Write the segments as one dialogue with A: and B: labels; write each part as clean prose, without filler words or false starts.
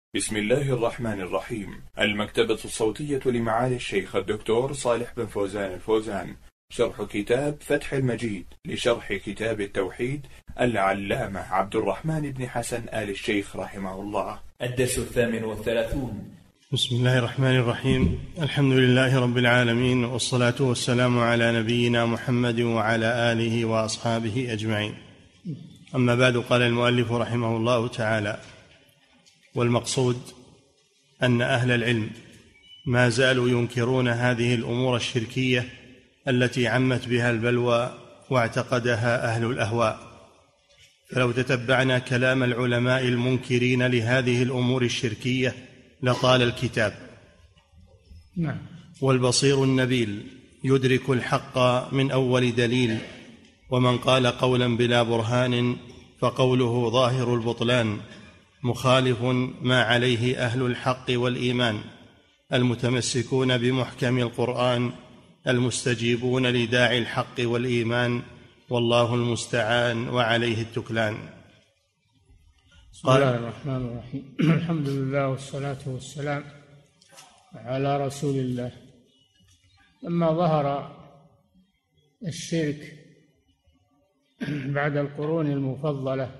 A: بسم الله الرحمن الرحيم. المكتبة الصوتية لمعالي الشيخ الدكتور صالح بن فوزان الفوزان، شرح كتاب فتح المجيد لشرح كتاب التوحيد العلامة عبد الرحمن بن حسن آل الشيخ رحمه الله. الدرس 38.
B: بسم الله الرحمن الرحيم. الحمد لله رب العالمين، والصلاة والسلام على نبينا محمد وعلى آله وأصحابه أجمعين. أما بعد، قال المؤلف رحمه الله تعالى: والمقصود أن أهل العلم ما زالوا ينكرون هذه الأمور الشركية التي عمت بها البلوى واعتقدها أهل الأهواء. فلو تتبعنا كلام العلماء المنكرين لهذه الأمور الشركية لطال الكتاب.
C: نعم.
B: والبصير النبيل يدرك الحق من أول دليل، ومن قال قولا بلا برهان فقوله ظاهر البطلان، مخالف ما عليه أهل الحق والإيمان، المتمسكون بمحكم القرآن، المستجيبون لداعي الحق والإيمان، والله المستعان وعليه التكلان.
C: بسم الله الرحمن الرحيم. الحمد لله والصلاة والسلام على رسول الله. لما ظهر الشرك بعد القرون المفضلة،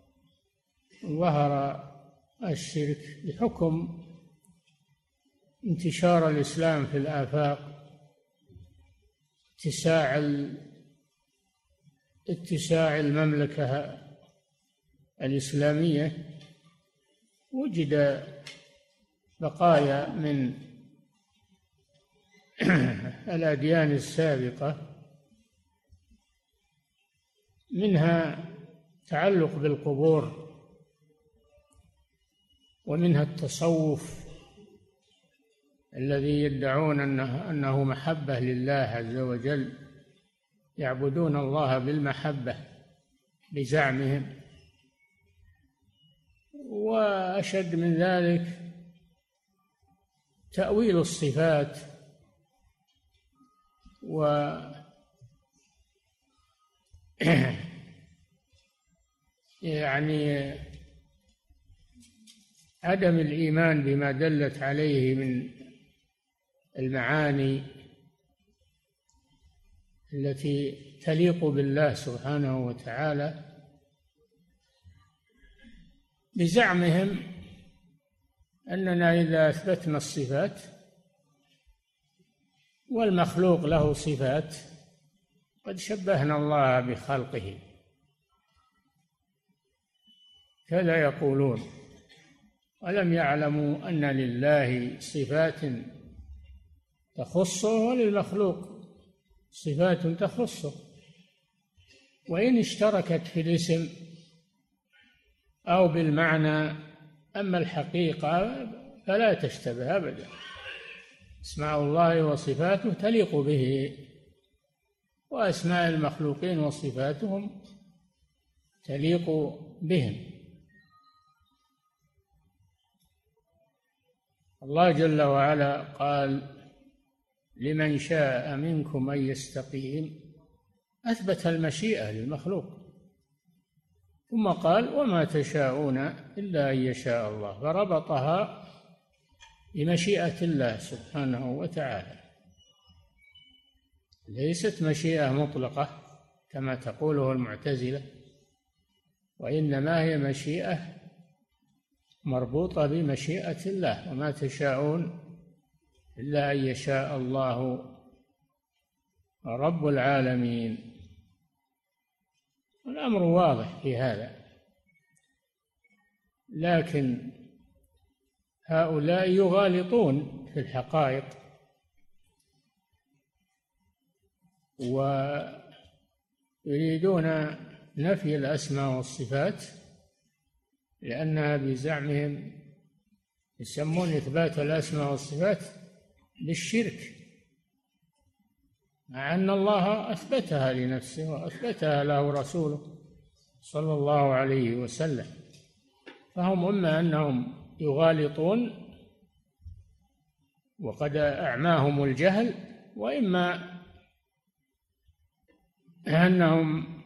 C: ظهر الشرك بحكم انتشار الإسلام في الآفاق، اتساع المملكة الإسلامية. وجد بقايا من الأديان السابقة، منها تعلق بالقبور، ومنها التصوف الذي يدعون أنه محبة لله عز وجل، يعبدون الله بالمحبة بزعمهم. وأشد من ذلك تأويل الصفات، يعني عدم الإيمان بما دلت عليه من المعاني التي تليق بالله سبحانه وتعالى، بزعمهم أننا إذا أثبتنا الصفات والمخلوق له صفات قد شبهنا الله بخلقه، كذا يقولون، ولم يعلموا أن لله صفات تخصه وللمخلوق صفات تخصه، وإن اشتركت في الاسم أو بالمعنى، أما الحقيقة فلا تشتبه أبدا. أسماء الله وصفاته تليق به، وأسماء المخلوقين وصفاتهم تليق بهم. الله جل وعلا قال: لمن شاء منكم أن يستقيم، أثبت المشيئة للمخلوق، ثم قال: وما تشاءون إلا أن يشاء الله، فربطها بمشيئة الله سبحانه وتعالى. ليست مشيئة مطلقة كما تقوله المعتزلة، وإنما هي مشيئة مربوطة بمشيئة الله. وما تشاءون إلا أن يشاء الله رب العالمين. الأمر واضح في هذا، لكن هؤلاء يغالطون في الحقائق ويريدون نفي الأسماء والصفات، لأنها بزعمهم يسمون إثبات الأسماء والصفات بالشرك، مع أن الله أثبتها لنفسه وأثبتها له رسوله صلى الله عليه وسلم. فهم إما أنهم يغالطون وقد أعماهم الجهل، وإما أنهم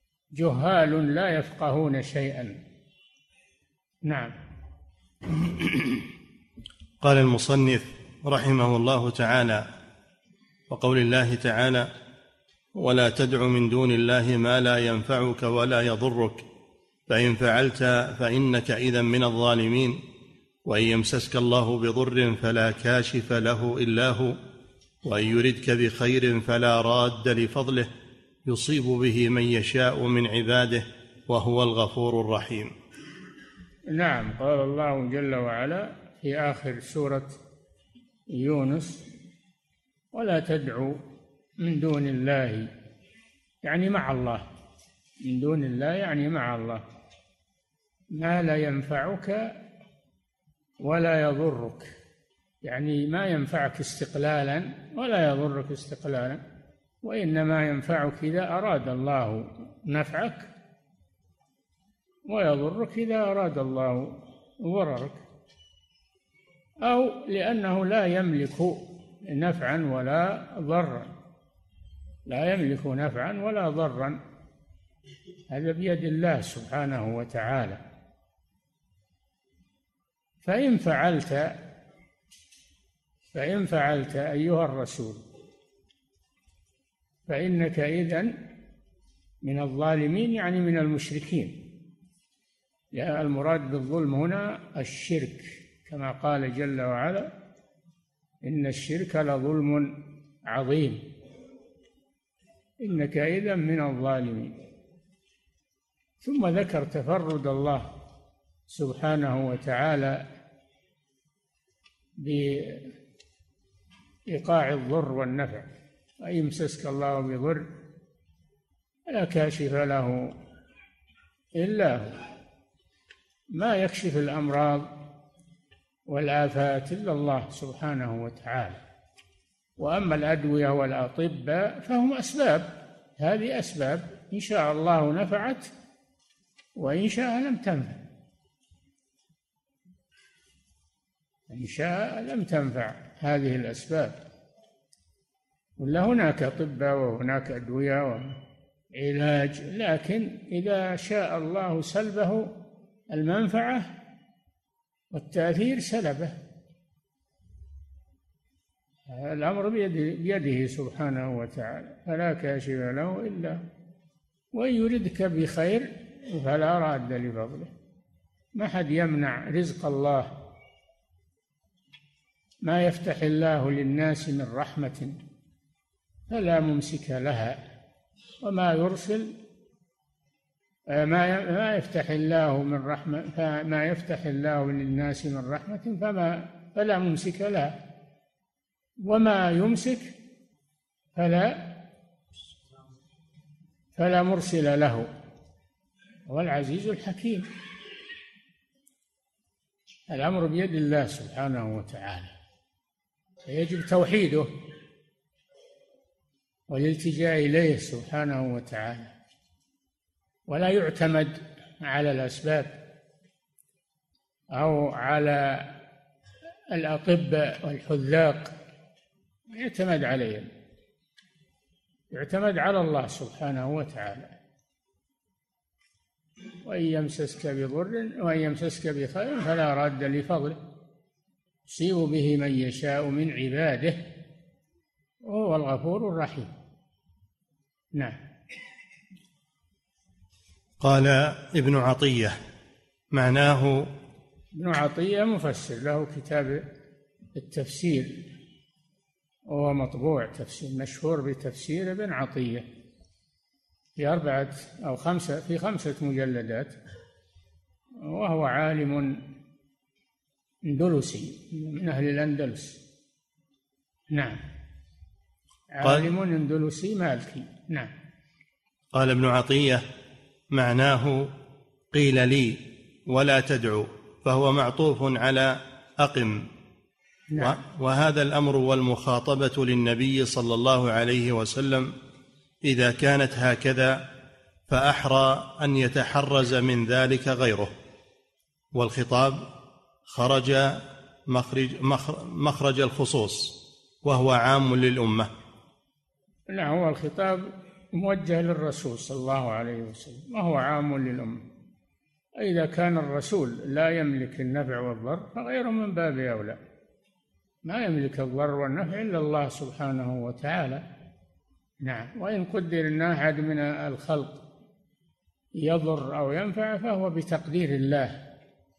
C: جهال لا يفقهون شيئا. نعم.
B: قال المصنف رحمه الله تعالى: وقول الله تعالى: ولا تدع من دون الله ما لا ينفعك ولا يضرك فإن فعلت فإنك إذا من الظالمين وإن يمسسك الله بضر فلا كاشف له إلا هو وإن يردك بخير فلا راد لفضله يصيب به من يشاء من عباده وهو الغفور الرحيم.
C: نعم، قال الله جل وعلا في آخر سورة يونس: ولا تدعو من دون الله، يعني مع الله، من دون الله يعني مع الله، ما لا ينفعك ولا يضرك، يعني ما ينفعك استقلالا ولا يضرك استقلالا، وإنما ينفعك إذا أراد الله نفعك، ويضرك إذا أراد الله ضررك، أو لأنه لا يملك نفعا ولا ضرا، لا يملك نفعا ولا ضرا، هذا بيد الله سبحانه وتعالى. فإن فعلت أيها الرسول فإنك إذن من الظالمين، يعني من المشركين. يعني المراد بالظلم هنا الشرك، كما قال جل وعلا: إن الشرك لظلم عظيم، إنك إذن من الظالمين. ثم ذكر تفرد الله سبحانه وتعالى بإيقاع الضر والنفع: وإن يمسسك الله بضر فلا كاشف له إلا هو، ما يكشف الأمراض والآفات إلا الله سبحانه وتعالى. وأما الأدوية والأطباء فهم أسباب، هذه أسباب، إن شاء الله نفعت وإن شاء لم تنفع، إن شاء لم تنفع هذه الأسباب. ولا هناك أطباء وهناك أدوية وعلاج، لكن إذا شاء الله سلبه المنفعة والتأثير سلبه، الأمر بيده سبحانه وتعالى، فلا كاشف له إلا هو، وإن يردك بخير فلا راد لفضله، ما حد يمنع رزق الله، ما يفتح الله للناس من رحمة فلا ممسك لها، وما يرسل ما يفتح الله من رحمة، فما يفتح الله للناس من رحمة فلا ممسك لها، وما يمسك فلا مرسل له، هو العزيز الحكيم. الأمر بيد الله سبحانه وتعالى، فيجب توحيده والالتجاء إليه سبحانه وتعالى، ولا يعتمد على الأسباب أو على الأطباء والحذاق، يعتمد عليهم، يعتمد على الله سبحانه وتعالى. وإن يمسسك بضر وإن يمسسك بخير فلا راد لفضله يصيب به من يشاء من عباده وهو الغفور الرحيم. نعم.
B: قال ابن عطية: معناه.
C: ابن عطية مفسر، له كتاب التفسير وهو مطبوع، تفسير مشهور بتفسير ابن عطية، في 5 مجلدات، وهو عالم اندلسي من أهل الأندلس. نعم، عالم اندلسي مالكي. نعم.
B: قال ابن عطية: معناه قيل لي ولا تدعو، فهو معطوف على أقم.
C: نعم.
B: وهذا الأمر والمخاطبة للنبي صلى الله عليه وسلم إذا كانت هكذا فأحرى أن يتحرز من ذلك غيره، والخطاب خرج مخرج الخصوص وهو عام للأمة.
C: نعم، هو الخطاب موجه للرسول صلى الله عليه وسلم وهو عام للأمة، إذا كان الرسول لا يملك النفع والضر فغيره من باب أولى. ما يملك الضر والنفع إلا الله سبحانه وتعالى. نعم. وإن قدر أن أحد من الخلق يضر أو ينفع فهو بتقدير الله،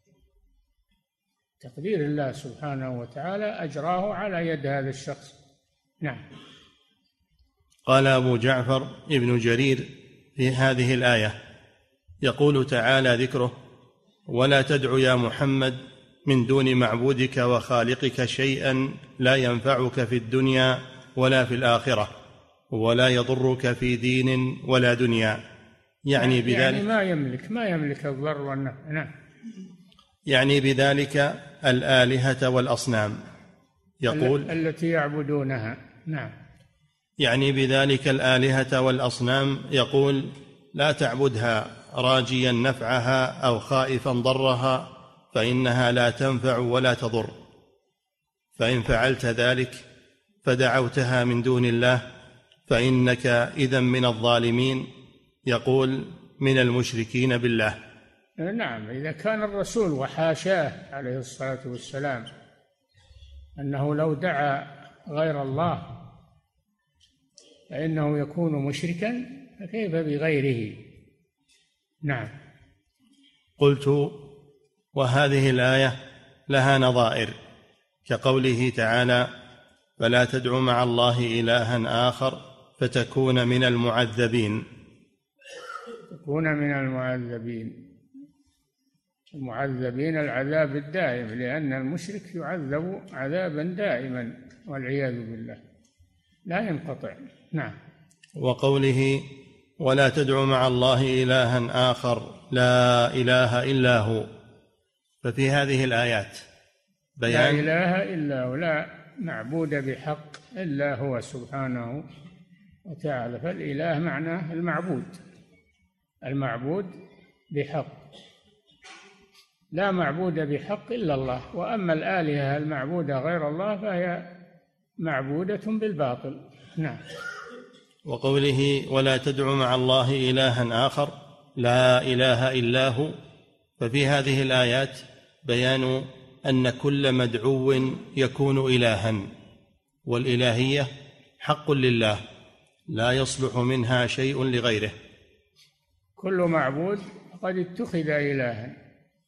C: تقدير الله سبحانه وتعالى أجراه على يد هذا الشخص. نعم.
B: قال أبو جعفر ابن جرير في هذه الآية يقول تعالى ذكره: ولا تدع يا محمد من دون معبودك وخالقك شيئا لا ينفعك في الدنيا ولا في الآخرة ولا يضرك في دين ولا دنيا. يعني بذلك
C: ما يملك الضر والنفع. نعم.
B: يعني بذلك الآلهة والأصنام، يقول
C: التي يعبدونها. نعم.
B: يعني بذلك الآلهة والأصنام، يقول: لا تعبدها راجيا نفعها أو خائفا ضرها، فإنها لا تنفع ولا تضر، فإن فعلت ذلك فدعوتها من دون الله فإنك إذن من الظالمين، يقول: من المشركين بالله.
C: نعم. إذا كان الرسول وحاشاه عليه الصلاة والسلام أنه لو دعا غير الله فإنه يكون مشركا، فكيف بغيره؟ نعم.
B: قلت: وهذه الآية لها نظائر، كقوله تعالى: فلا تدع مع الله إلها آخر فتكون من المعذبين.
C: تكون من المعذبين العذاب الدائم، لأن المشرك يعذب عذابا دائما والعياذ بالله لا ينقطع. نعم.
B: وقوله: ولا تدع مع الله إلها آخر لا إله إلا هو، ففي هذه الآيات بيان
C: لا إله إلا هو، لا معبود بحق إلا هو سبحانه وتعالى. فالإله معناه المعبود بحق، لا معبود بحق إلا الله. وأما الآلهة المعبودة غير الله فهي معبودة بالباطل. نعم.
B: وقوله: ولا تدع مع الله إلها آخر لا إله إلا هو، ففي هذه الآيات بيان أن كل مدعو يكون إلها، والإلهية حق لله لا يصلح منها شيء لغيره.
C: كل معبود فقد اتخذ إلها،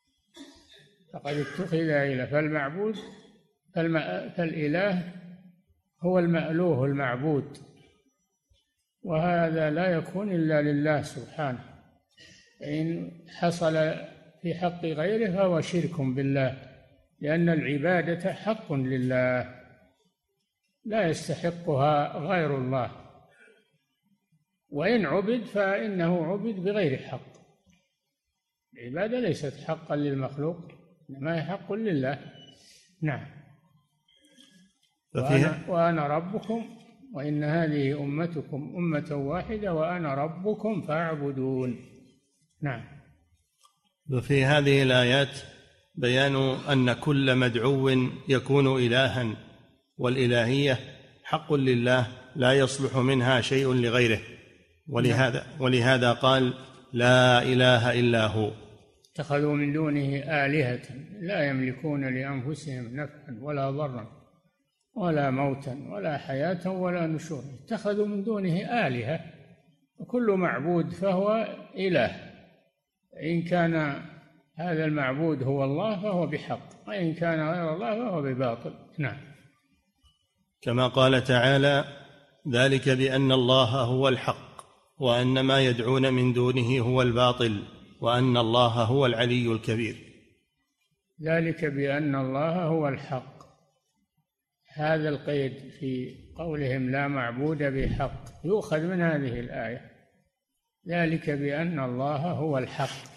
C: فالمعبود فالإله هو المألوه المعبود، وهذا لا يكون إلا لله سبحانه. إن حصل في حق غيره فهو شرك بالله، لأن العبادة حق لله لا يستحقها غير الله، وإن عبد فإنه عبد بغير حق. العبادة ليست حقا للمخلوق، إنما هي حق لله. نعم. وأنا ربكم وإن هذه أمتكم أمة واحدة وأنا ربكم فاعبدون. نعم.
B: وفي هذه الآيات بيان أن كل مدعو يكون إلها، والإلهية حق لله لا يصلح منها شيء لغيره، ولهذا قال: لا إله إلا هو.
C: اتخذوا من دونه آلهة لا يملكون لأنفسهم نفعا ولا ضرا ولا موتا ولا حياة ولا نشورا. اتخذوا من دونه آلهة، وكل معبود فهو إله. إن كان هذا المعبود هو الله فهو بحق، وإن كان غير الله فهو بباطل. نعم.
B: كما قال تعالى: ذلك بأن الله هو الحق وأن ما يدعون من دونه هو الباطل وأن الله هو العلي الكبير.
C: ذلك بأن الله هو الحق، هذا القيد في قولهم لا معبود بحق يؤخذ من هذه الآية. ذلك بأن الله هو الحق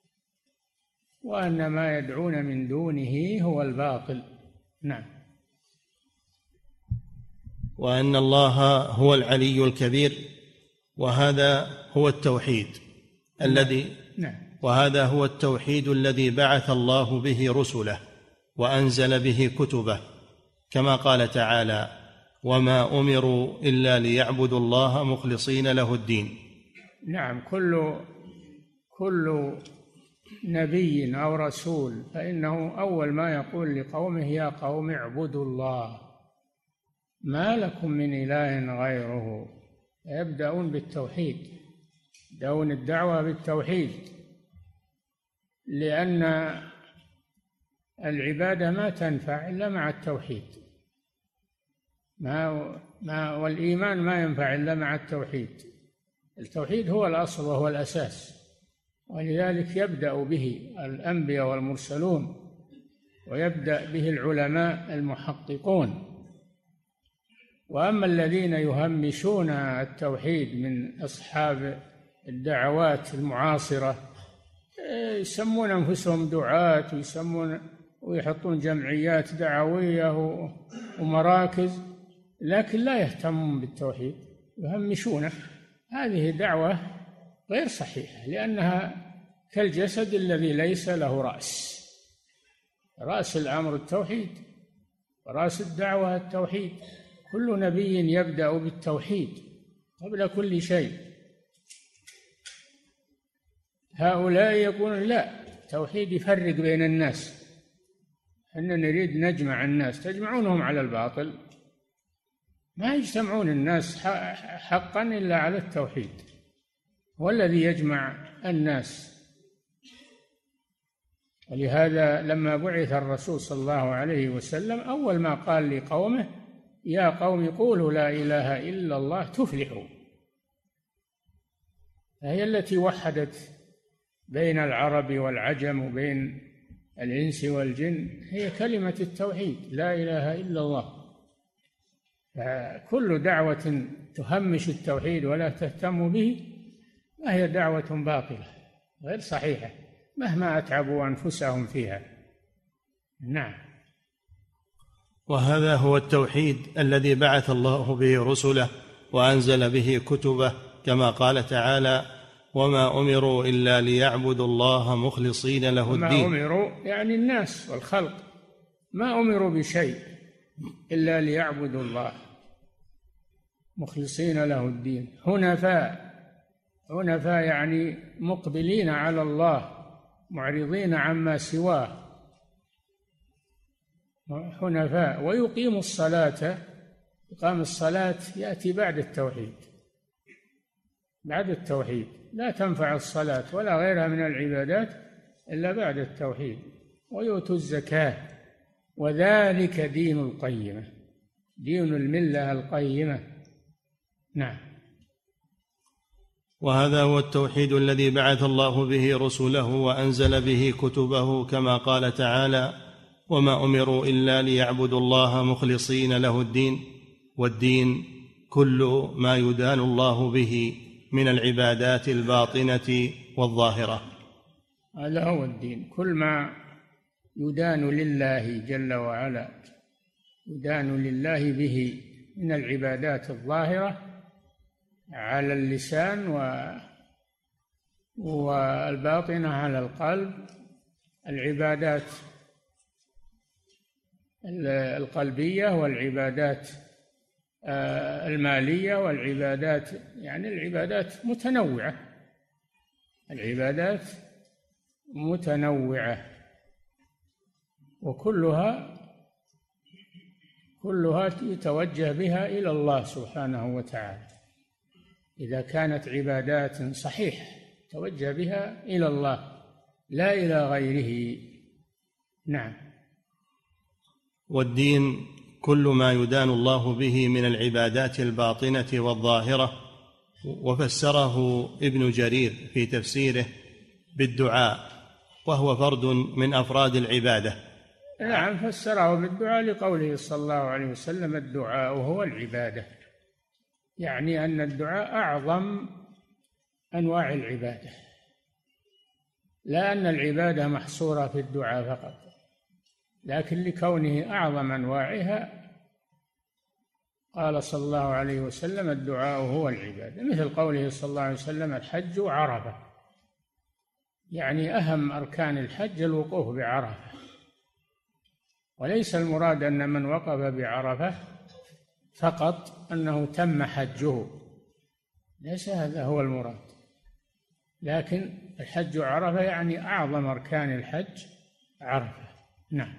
C: وأن ما يدعون من دونه هو الباطل. نعم.
B: وأن الله هو العلي الكبير، وهذا هو التوحيد وهذا هو التوحيد الذي بعث الله به رسله وأنزل به كتبه، كما قال تعالى: وما أمروا إلا ليعبدوا الله مخلصين له الدين.
C: نعم. كل نبي أو رسول فإنه أول ما يقول لقومه يا قوم اعبدوا الله ما لكم من إله غيره. يبدأون بالتوحيد، يبدأون الدعوة بالتوحيد، لأن العبادة ما تنفع إلا مع التوحيد، والإيمان ما ينفع إلا مع التوحيد. التوحيد هو الأصل وهو الأساس، ولذلك يبدأ به الأنبياء والمرسلون، ويبدأ به العلماء المحققون. وأما الذين يهمشون التوحيد من أصحاب الدعوات المعاصرة يسمون أنفسهم دعاة ويحطون جمعيات دعوية ومراكز، لكن لا يهتمون بالتوحيد، يهمشونه. هذه دعوة غير صحيحة، لأنها كالجسد الذي ليس له رأس. رأس الأمر التوحيد، ورأس الدعوة التوحيد. كل نبي يبدأ بالتوحيد قبل كل شيء. هؤلاء يقولون لا، التوحيد يفرق بين الناس، إحنا نريد نجمع الناس. تجمعونهم على الباطل، ما يجتمعون الناس حقا إلا على التوحيد، هو الذي يجمع الناس. ولهذا لما بعث الرسول صلى الله عليه وسلم أول ما قال لقومه يا قوم قولوا لا إله إلا الله تفلحوا، فهي التي وحدت بين العرب والعجم وبين الإنس والجن، هي كلمة التوحيد لا إله إلا الله. فكل دعوة تهمش التوحيد ولا تهتم به فهي دعوة باطلة غير صحيحة مهما أتعبوا أنفسهم فيها. نعم.
B: وهذا هو التوحيد الذي بعث الله به رسله وأنزل به كتبه، كما قال تعالى وما أمروا إلا ليعبدوا الله مخلصين له الدين.
C: ما أمروا يعني الناس والخلق، ما أمروا بشيء إلا ليعبدوا الله مخلصين له الدين حنفاء. حنفاء يعني مقبلين على الله معرضين عما سواه، حنفاء. ويقيم الصلاة، إقام الصلاة يأتي بعد التوحيد، بعد التوحيد. لا تنفع الصلاة ولا غيرها من العبادات إلا بعد التوحيد. ويؤتوا الزكاة وذلك دين القيمة، دين الملة القيمة. نعم.
B: وهذا هو التوحيد الذي بعث الله به رسله وأنزل به كتبه، كما قال تعالى وما أمروا إلا ليعبدوا الله مخلصين له الدين. والدين كل ما يدان الله به من العبادات الباطنة والظاهرة.
C: هذا هو الدين، كل ما يدان لله جل وعلا، يدان لله به من العبادات الظاهرة على اللسان والباطنة على القلب، العبادات القلبية والعبادات المالية والعبادات، يعني العبادات متنوعة، العبادات متنوعة، وكلها يتوجه بها إلى الله سبحانه وتعالى. إذا كانت عبادات صحيحة توجه بها إلى الله لا إلى غيره. نعم.
B: والدين كل ما يدان الله به من العبادات الباطنة والظاهرة. وفسره ابن جرير في تفسيره بالدعاء، وهو فرد من أفراد العبادة.
C: نعم، فسره بالدعاء لقوله صلى الله عليه وسلم الدعاء هو العبادة، يعني أن الدعاء أعظم أنواع العبادة، لا أن العبادة محصورة في الدعاء فقط، لكن لكونه أعظم أنواعها قال صلى الله عليه وسلم الدعاء هو العبادة، مثل قوله صلى الله عليه وسلم الحج عرفة، يعني أهم أركان الحج الوقوف بعرفة، وليس المراد أن من وقف بعرفة فقط أنه تم حجه، ليس هذا هو المراد، لكن الحج عرفة يعني أعظم أركان الحج عرفة. نعم.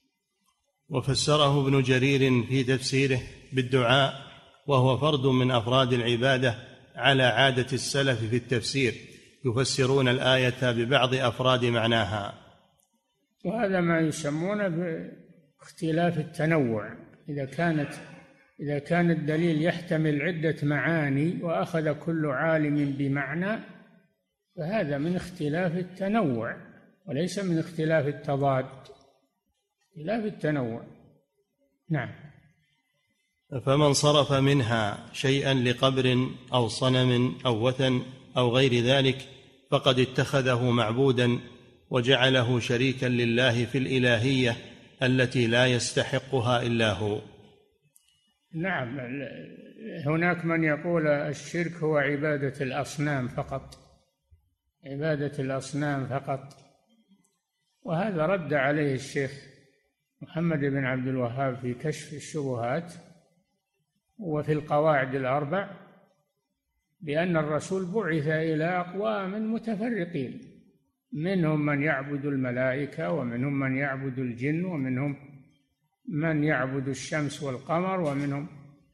B: وفسره ابن جرير في تفسيره بالدعاء، وهو فرد من أفراد العبادة على عادة السلف في التفسير، يفسرون الآية ببعض أفراد معناها.
C: وهذا ما يسمونه باختلاف التنوع. إذا كان الدليل يحتمل عدة معاني وأخذ كل عالم بمعنى، فهذا من اختلاف التنوع وليس من اختلاف التضاد، اختلاف التنوع. نعم.
B: فمن صرف منها شيئا لقبر أو صنم أو وثن أو غير ذلك فقد اتخذه معبودا وجعله شريكا لله في الإلهية التي لا يستحقها إلا هو.
C: نعم. هناك من يقول الشرك هو عبادة الأصنام فقط، عبادة الأصنام فقط، وهذا رد عليه الشيخ محمد بن عبد الوهاب في كشف الشبهات وفي القواعد الأربع، بأن الرسول بعث إلى أقوام متفرقين، منهم من يعبد الملائكة، ومنهم من يعبد الجن، ومنهم من يعبد الشمس والقمر، ومنهم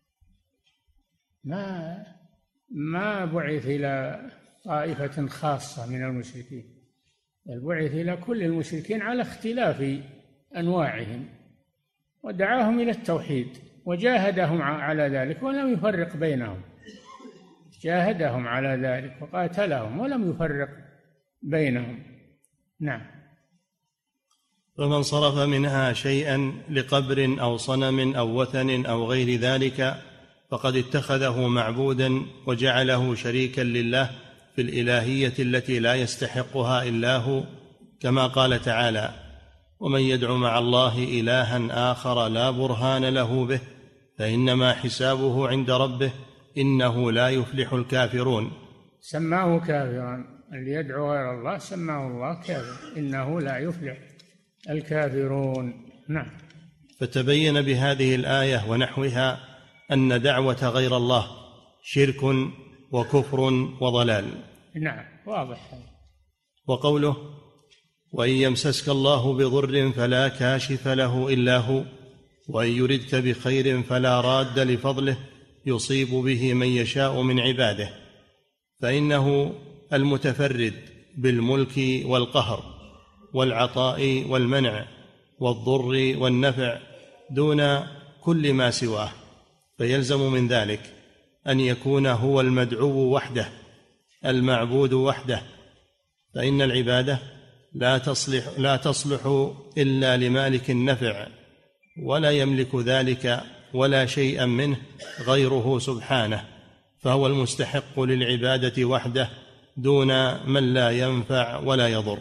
C: ما بعث إلى طائفة خاصة من المشركين، بل بعث إلى كل المشركين على اختلاف أنواعهم، ودعاهم إلى التوحيد وجاهدهم على ذلك ولم يفرق بينهم، جاهدهم على ذلك وقاتلهم ولم يفرق بينهم. نعم.
B: فمن صرف منها شيئا لقبر أو صنم أو وثن أو غير ذلك فقد اتخذه معبودا وجعله شريكا لله في الإلهية التي لا يستحقها إلا هو، كما قال تعالى: ومن يدع مع الله إلها آخر لا برهان له به فإنما حسابه عند ربه إنه لا يفلح الكافرون.
C: سماه كافرا، اللي يدعو غير الله سماه الله كافر، إنه لا يفلح الكافرون. نعم.
B: فتبين بهذه الآية ونحوها أن دعوة غير الله شرك وكفر وضلال.
C: نعم، واضح.
B: وقوله: وإن يمسسك الله بضر فلا كاشف له إلا هو وإن يردك بخير فلا راد لفضله يصيب به من يشاء من عباده، فإنه المتفرد بالملك والقهر والعطاء والمنع والضر والنفع دون كل ما سواه، فيلزم من ذلك أن يكون هو المدعو وحده المعبود وحده، فإن العبادة لا تصلح إلا لمالك النفع، ولا يملك ذلك ولا شيئا منه غيره سبحانه، فهو المستحق للعبادة وحده دون من لا ينفع ولا يضر.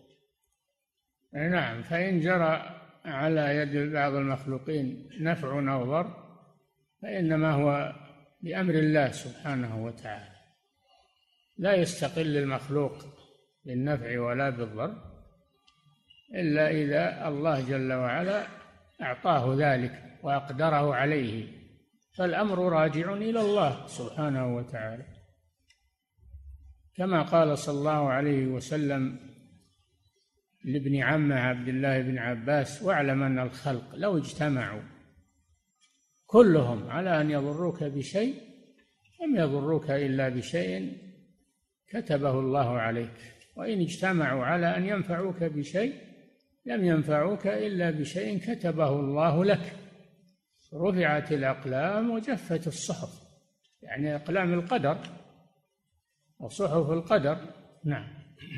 C: نعم. فإن جرى على يد بعض المخلوقين نفع أو ضر فإنما هو بأمر الله سبحانه وتعالى، لا يستقل المخلوق بالنفع ولا بالضر إلا إذا الله جل وعلا أعطاه ذلك وأقدره عليه، فالأمر راجع إلى الله سبحانه وتعالى، كما قال صلى الله عليه وسلم لابن عمه عبد الله بن عباس: واعلم أن الخلق لو اجتمعوا كلهم على أن يضروك بشيء لم يضروك إلا بشيء كتبه الله عليك، وإن اجتمعوا على أن ينفعوك بشيء لم ينفعوك إلا بشيء كتبه الله لك. رفعت الأقلام وجفت الصحف، يعني أقلام القدر وصحف القدر. نعم.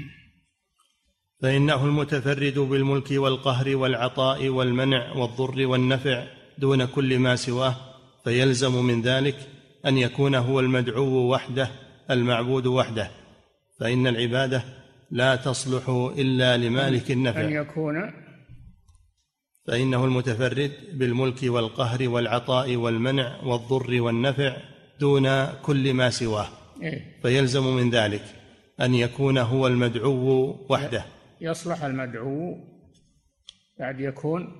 B: فإنه المتفرد بالملك والقهر والعطاء والمنع والضر والنفع دون كل ما سواه، فيلزم من ذلك أن يكون هو المدعو وحده المعبود وحده، فإن العبادة لا تصلح إلا لمالك النفع.
C: أن يكون
B: فإنه المتفرد بالملك والقهر والعطاء والمنع والضر والنفع دون كل ما سواه، فيلزم من ذلك أن يكون هو المدعو وحده.
C: يصلح المدعو بعد يكون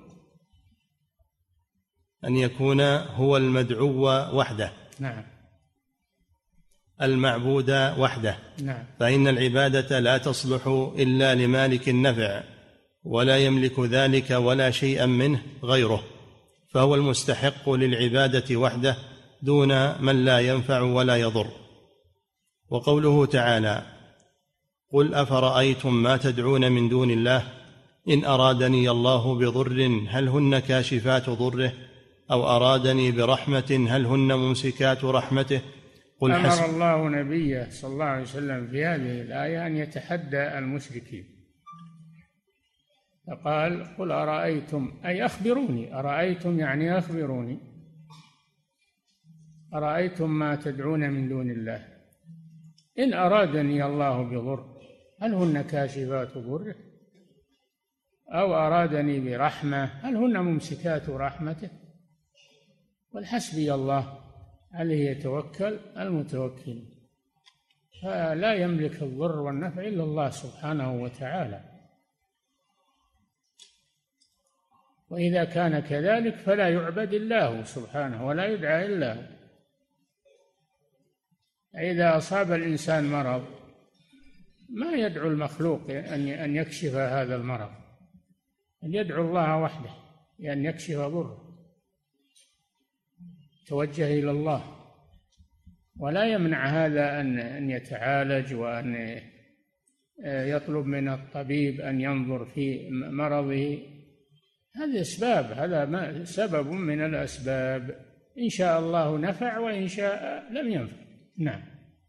B: أن يكون هو المدعو وحده.
C: نعم.
B: المعبود وحده.
C: نعم.
B: فإن العبادة لا تصلح إلا لمالك النفع، ولا يملك ذلك ولا شيئا منه غيره، فهو المستحق للعبادة وحده دون من لا ينفع ولا يضر. وقوله تعالى: قل أفرأيتم ما تدعون من دون الله إن أرادني الله بضر هل هن كاشفات ضره أو أرادني برحمة هل هن ممسكات رحمته. قل
C: أمر الله نبيه صلى الله عليه وسلم في هذه الآية أن يتحدى المشركين، فقال: قل أرأيتم، أي أخبروني، أرأيتم يعني أخبروني، أرأيتم ما تدعون من دون الله إن أرادني الله بضر هل هن كاشفات ضره أو أرادني برحمة هل هن ممسكات رحمته. قل حسبي الله عليه يتوكل المتوكل، فلا يملك الضر والنفع إلا الله سبحانه وتعالى. وإذا كان كذلك فلا يعبد الله سبحانه ولا يدعى إلا هو. إذا أصاب الإنسان مرض ما يدعو المخلوق أن يكشف هذا المرض، أن يدعو الله وحده أن يكشف ضره، توجه إلى الله، ولا يمنع هذا أن يتعالج وأن يطلب من الطبيب أن ينظر في مرضه. هذه أسباب، هذا سبب من الأسباب، إن شاء الله نفع وإن شاء لم ينفع. نعم.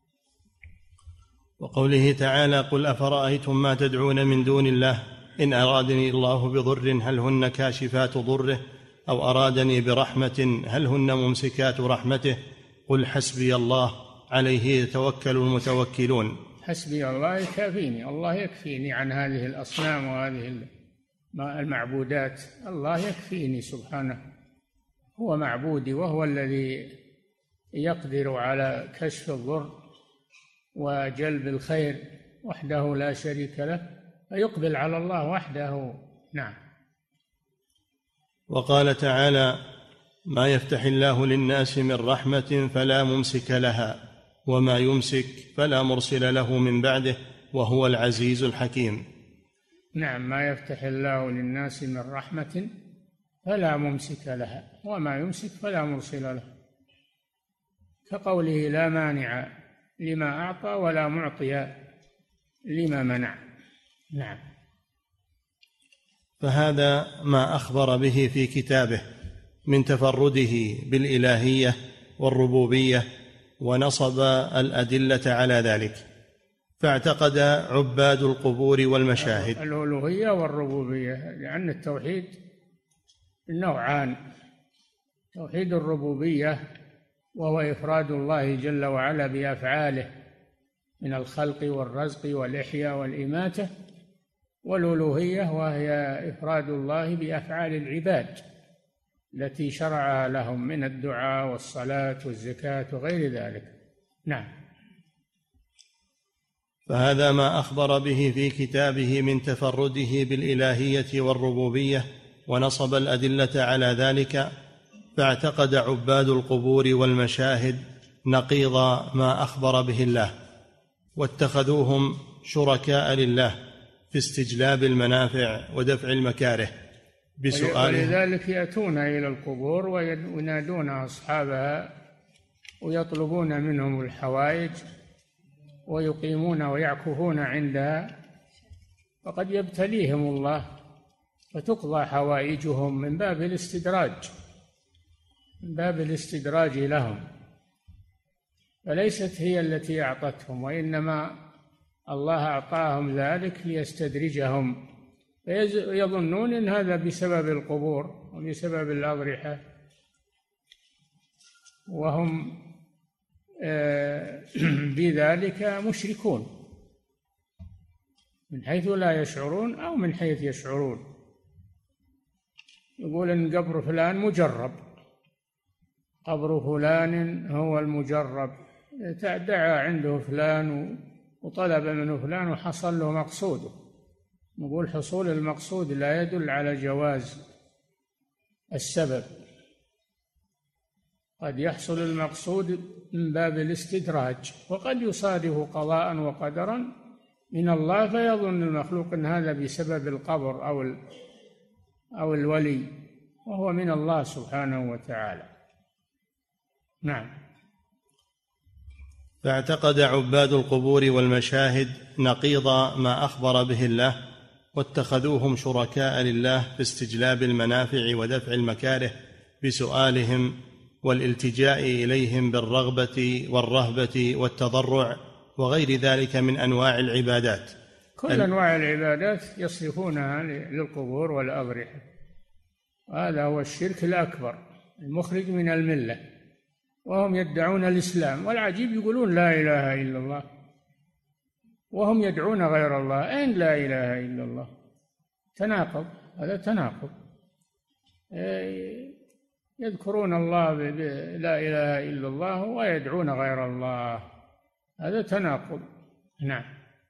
B: وقوله تعالى: قل أفرأيتم ما تدعون من دون الله إن أرادني الله بضر هل هن كاشفات ضره أو أرادني برحمة هل هن ممسكات رحمته. قل حسبي الله عليه يتوكل المتوكلون.
C: حسبي الله يكفيني، الله يكفيني عن هذه الأصنام وهذه المعبودات، الله يكفيني سبحانه، هو معبودي وهو الذي يقدر على كشف الضر وجلب الخير وحده لا شريك له، فيقبل على الله وحده. نعم.
B: وقال تعالى: ما يفتح الله للناس من رحمة فلا ممسك لها وما يمسك فلا مرسل له من بعده وهو العزيز الحكيم.
C: نعم، ما يفتح الله للناس من رحمة فلا ممسك لها وما يمسك فلا مرسل له، كقوله: لا مانع لما أعطى ولا معطي لما منع. نعم.
B: فهذا ما أخبر به في كتابه من تفرده بالإلهية والربوبية، ونصب الأدلة على ذلك، فاعتقد عباد القبور والمشاهد
C: الألوهية والربوبية، لأن التوحيد نوعان: توحيد الربوبية وهو إفراد الله جل وعلا بأفعاله من الخلق والرزق والإحياء والإماتة، والألوهية وهي إفراد الله بأفعال العباد التي شرعها لهم من الدعاء والصلاة والزكاة وغير ذلك. نعم.
B: فهذا ما أخبر به في كتابه من تفرده بالإلهية والربوبية، ونصب الأدلة على ذلك، فاعتقد عباد القبور والمشاهد نقيض ما أخبر به الله، واتخذوهم شركاء لله في استجلاب المنافع ودفع المكاره بسؤالهم.
C: ولذلك يأتون إلى القبور وينادون أصحابها ويطلبون منهم الحوائج ويقيمون ويعكفون عندها، وقد يبتليهم الله فتقضى حوائجهم من باب الاستدراج لهم، فليست هي التي أعطتهم، وإنما الله أعطاهم ذلك ليستدرجهم، فيظنون إن هذا بسبب القبور وبسبب الأضرحة، وهم بذلك مشركون من حيث لا يشعرون أو من حيث يشعرون. يقول إن قبر فلان مجرب، قبر فلان هو المجرب، دعا عنده فلان وطلب منه فلان وحصل له مقصوده. نقول حصول المقصود لا يدل على جواز السبب، قد يحصل المقصود من باب الاستدراج، وقد يصادف قضاء وقدرا من الله فيظن المخلوق أن هذا بسبب القبر أو الولي، وهو من الله سبحانه وتعالى. نعم.
B: فاعتقد عباد القبور والمشاهد نقيض ما أخبر به الله، واتخذوهم شركاء لله في استجلاب المنافع ودفع المكاره بسؤالهم والالتجاء إليهم بالرغبة والرهبة والتضرع وغير ذلك من أنواع العبادات.
C: كل أنواع العبادات يصرفونها للقبور والأضرحة، وهذا هو الشرك الأكبر المخرج من الملة، وهم يدعون الإسلام، والعجيب يقولون لا إله إلا الله وهم يدعون غير الله. أين لا إله إلا الله؟ تناقض، هذا تناقض. يذكرون الله لا إله إلا الله ويدعون غير الله، هذا تناقض. نعم.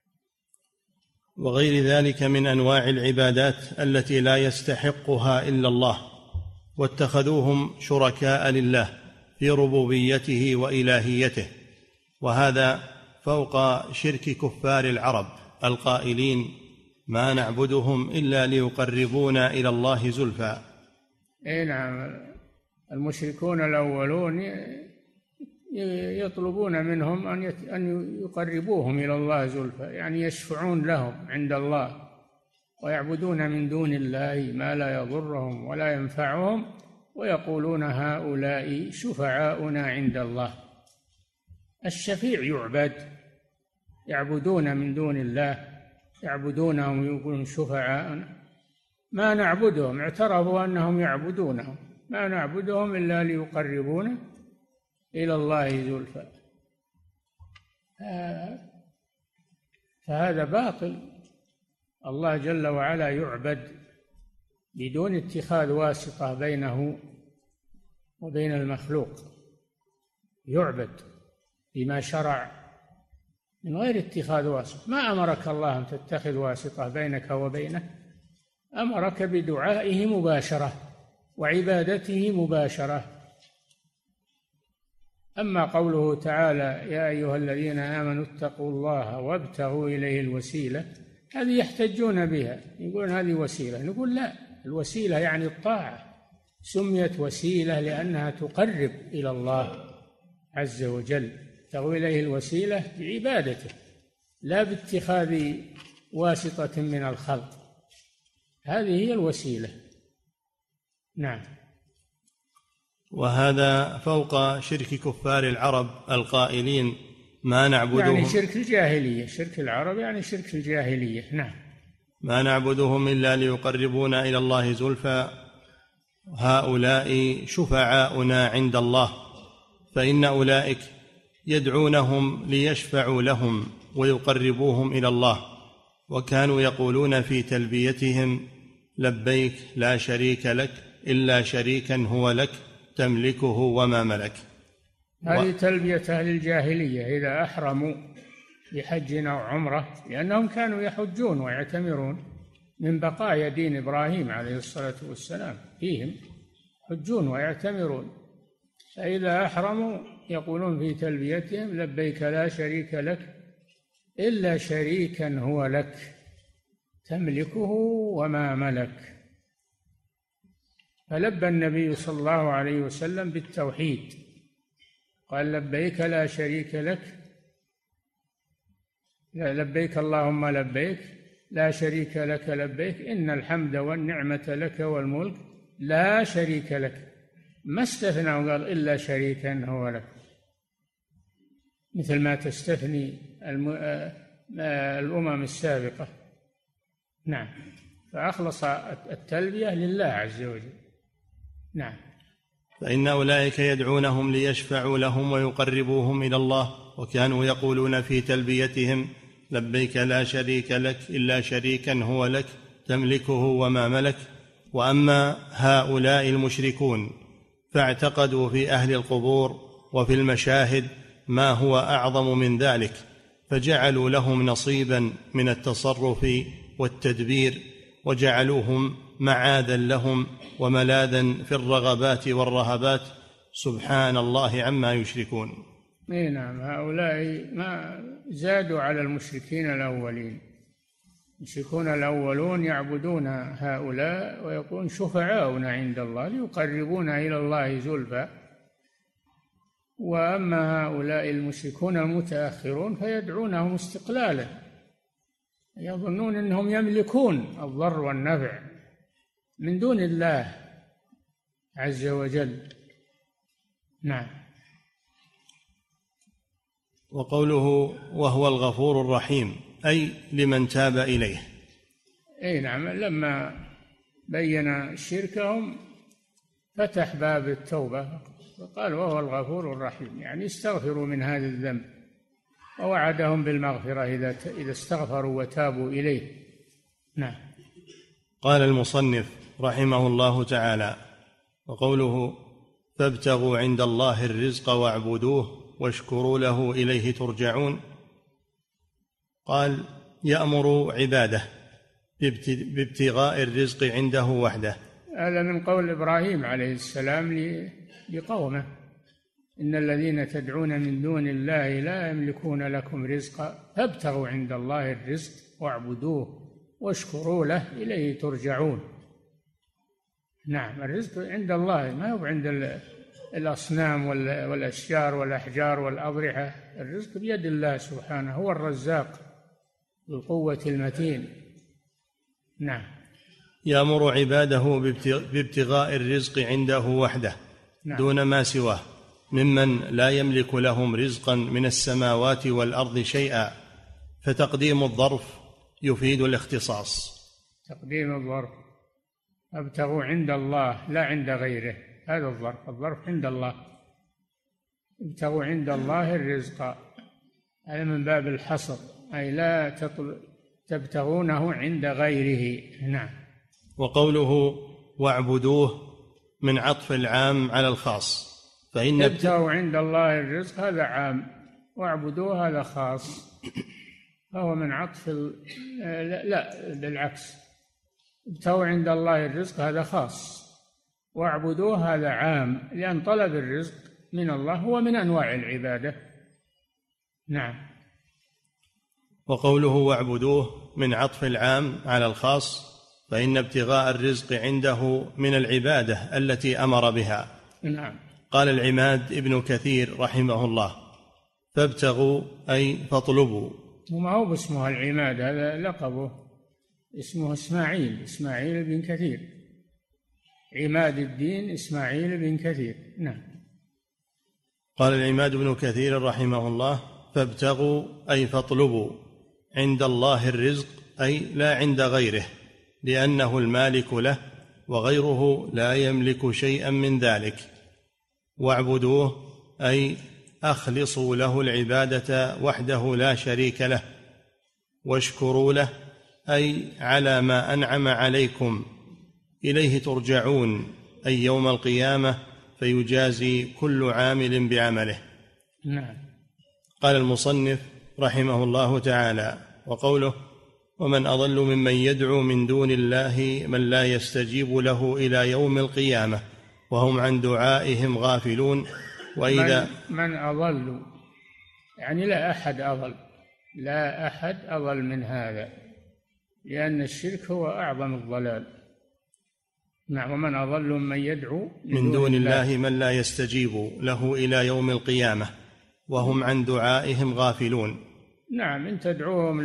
B: وغير ذلك من أنواع العبادات التي لا يستحقها إلا الله، واتخذوهم شركاء لله في ربوبيته وإلهيته، وهذا فوق شرك كفار العرب القائلين ما نعبدهم إلا ليقربونا إلى الله زلفى.
C: نعم، المشركون الأولون يطلبون منهم أن يقربوهم إلى الله زلفى، يعني يشفعون لهم عند الله، ويعبدون من دون الله ما لا يضرهم ولا ينفعهم، ويقولون هؤلاء شفعاؤنا عند الله. الشفيع يعبد، يعبدون من دون الله، يعبدونهم ويقولون شفعاؤنا، ما نعبدهم، اعترفوا أنهم يعبدونهم، ما نعبدهم إلا ليقربونا إلى الله زلفى. فهذا باطل. الله جل وعلا يعبد بدون اتخاذ واسطة بينه وبين المخلوق، يعبد بما شرع من غير اتخاذ واسطة. ما أمرك الله أن تتخذ واسطة بينك وبينه، أمرك بدعائه مباشرة وعبادته مباشرة. أما قوله تعالى يا أيها الذين آمنوا اتقوا الله وابتغوا إليه الوسيلة، هذه يحتجون بها، يقولون هذه وسيلة، نقول لا، الوسيلة يعني الطاعة، سميت وسيلة لأنها تقرب إلى الله عز وجل، ابتغوا إليه الوسيلة بعبادته لا باتخاذ واسطة من الخلق، هذه هي الوسيلة. نعم.
B: وهذا فوق شرك كفار العرب القائلين ما نعبدهم،
C: يعني شرك الجاهلية، شرك العرب يعني شرك الجاهلية. نعم.
B: ما نعبدهم إلا ليقربونا إلى الله زلفى هؤلاء شفعاؤنا عند الله، فإن أولئك يدعونهم ليشفعوا لهم ويقربوهم إلى الله، وكانوا يقولون في تلبيتهم لبيك لا شريك لك إلا شريكا هو لك تملكه وما ملك.
C: هذه تلبية أهل الجاهلية إذا أحرموا بحج أو عمرة، لأنهم كانوا يحجون ويعتمرون من بقايا دين إبراهيم عليه الصلاة والسلام، فيهم يحجون ويعتمرون، فإذا أحرموا يقولون في تلبيتهم لبيك لا شريك لك إلا شريكا هو لك تملكه وما ملك. فلبى النبي صلى الله عليه وسلم بالتوحيد، قال لبيك لا شريك لك، لبيك اللهم لبيك لا شريك لك لبيك إن الحمد والنعمة لك والملك لا شريك لك، ما استثنى وقال إلا شريكا هو لك، مثل ما تستثني الأمم السابقة. نعم. فأخلص التلبية لله عز وجل. نعم.
B: فإن أولئك يدعونهم ليشفعوا لهم ويقربوهم إلى الله، وكانوا يقولون في تلبيتهم لبيك لا شريك لك إلا شريكا هو لك تملكه وما ملك. وأما هؤلاء المشركون فاعتقدوا في أهل القبور وفي المشاهد ما هو أعظم من ذلك، فجعلوا لهم نصيبا من التصرف والتدبير، وجعلوهم معاذا لهم وملاذا في الرغبات والرهبات، سبحان الله عما يشركون.
C: نعم، هؤلاء ما زادوا على المشركين الأولين. المشركون الأولون يعبدون هؤلاء ويقولون شفعاؤنا عند الله ليقربونا إلى الله زلفى، وأما هؤلاء المشركون المتأخرون فيدعونهم استقلالا، يظنون أنهم يملكون الضر والنفع من دون الله عز وجل. نعم.
B: وقوله وهو الغفور الرحيم أي لمن تاب إليه.
C: أي نعم، لما بين شركهم فتح باب التوبة وقال وهو الغفور الرحيم، يعني استغفروا من هذا الذنب، ووعدهم بالمغفرة إذا استغفروا وتابوا إليه. نعم.
B: قال المصنف رحمه الله تعالى: وقوله فابتغوا عند الله الرزق واعبدوه واشكروا له إليه ترجعون، قال يأمر عباده بابتغاء الرزق عنده وحده.
C: هذا من قول إبراهيم عليه السلام لقومه: إن الذين تدعون من دون الله لا يملكون لكم رزقا فابتغوا عند الله الرزق واعبدوه واشكروا له إليه ترجعون. نعم، الرزق عند الله، ما هو عند الأصنام والأشجار والأحجار والأضرحة. الرزق بيد الله سبحانه، هو الرزاق ذو القوة المتين. نعم.
B: يأمر عباده بابتغاء الرزق عنده وحده. نعم. دون ما سواه ممن لا يملك لهم رزقا من السماوات والأرض شيئا، فتقديم الظرف يفيد الاختصاص.
C: تقديم الظرف، ابتغوا عند الله لا عند غيره، هذا الظرف عند الله. ابتغوا عند الله الرزق، هذا من باب الحصر، أي لا تبتغونه عند غيره. نعم.
B: وقوله واعبدوه من عطف العام على الخاص، فإن
C: ابتغوا عند الله الرزق هذا عام، واعبدوه هذا خاص، فهو من عطف لا بالعكس، ابتغوا عند الله الرزق هذا خاص، واعبدوه هذا عام، لأن طلب الرزق من الله هو من أنواع العبادة. نعم.
B: وقوله واعبدوه من عطف العام على الخاص، فإن ابتغاء الرزق عنده من العبادة التي أمر بها.
C: نعم.
B: قال العماد ابن كثير رحمه الله: فابتغوا أي فاطلبوا.
C: وما هو باسمه العماد، هذا لقبه، اسمه إسماعيل بن كثير، عماد الدين إسماعيل بن كثير. نعم.
B: قال العماد بن كثير رحمه الله: فابتغوا أي فاطلبوا عند الله الرزق، أي لا عند غيره، لأنه المالك له وغيره لا يملك شيئا من ذلك. واعبدوه أي أخلصوا له العبادة وحده لا شريك له. واشكروا له أي على ما أنعم عليكم، إليه ترجعون، أي يوم القيامة، فيجازي كل عامل بعمله.
C: نعم.
B: قال المصنف رحمه الله تعالى: وقوله ومن أضل ممن يدعو من دون الله من لا يستجيب له إلى يوم القيامة وهم عن دعائهم غافلون. وإذا
C: من أضل يعني لا أحد أضل من هذا، لأن الشرك هو أعظم الضلال. نعم. ومن أضل ممن يدعو
B: من دون الله من لا يستجيب له إلى يوم القيامة وهم عن دعائهم غافلون.
C: نعم. إن تدعوهم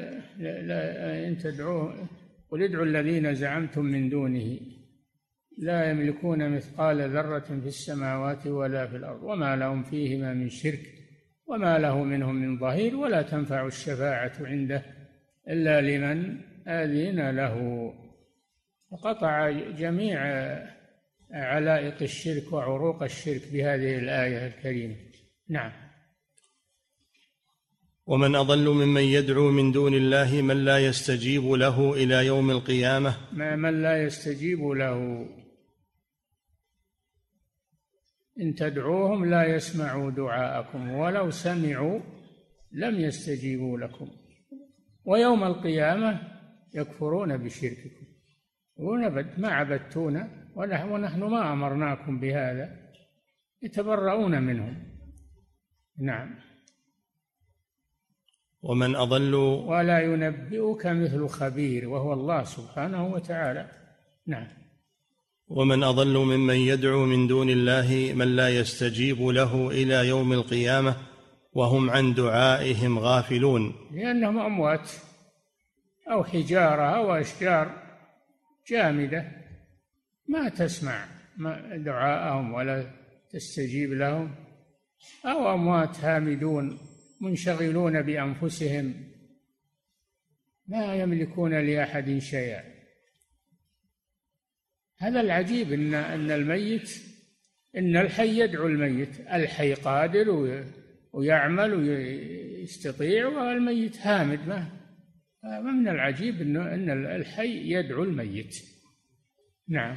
C: إن تدعوهم قل ادعوا الذين زعمتم من دونه لا يملكون مثقال ذرة في السماوات ولا في الأرض وما لهم فيهما من شرك وما له منهم من ظهير ولا تنفع الشفاعة عنده إلا لمن أذن له. وقطع جميع علائق الشرك وعروق الشرك بهذه الآية الكريمة. نعم.
B: ومن أضل ممن يدعو من دون الله من لا يستجيب له إلى يوم القيامة.
C: من لا يستجيب له، إن تدعوهم لا يسمعوا دعاءكم ولو سمعوا لم يستجيبوا لكم، ويوم القيامة يكفرون بشرككم ونبت ما عبدتونا ونحن ما أمرناكم بهذا يتبرؤون منهم. نعم.
B: ومن أضل
C: ولا ينبئك مثل خبير، وهو الله سبحانه وتعالى. نعم.
B: ومن أضل ممن يدعو من دون الله من لا يستجيب له إلى يوم القيامة وهم عن دعائهم غافلون،
C: لأنهم أموات أو حجارة أو أشجار جامدة ما تسمع دعاءهم ولا تستجيب لهم، أو أموات هامدون منشغلون بأنفسهم لا يملكون لأحد شيئا. هذا العجيب أن الميت، إن الحي يدعو الميت، الحي قادر ويعمل ويستطيع، والميت هامد. ما من العجيب أن الحي يدعو الميت. نعم.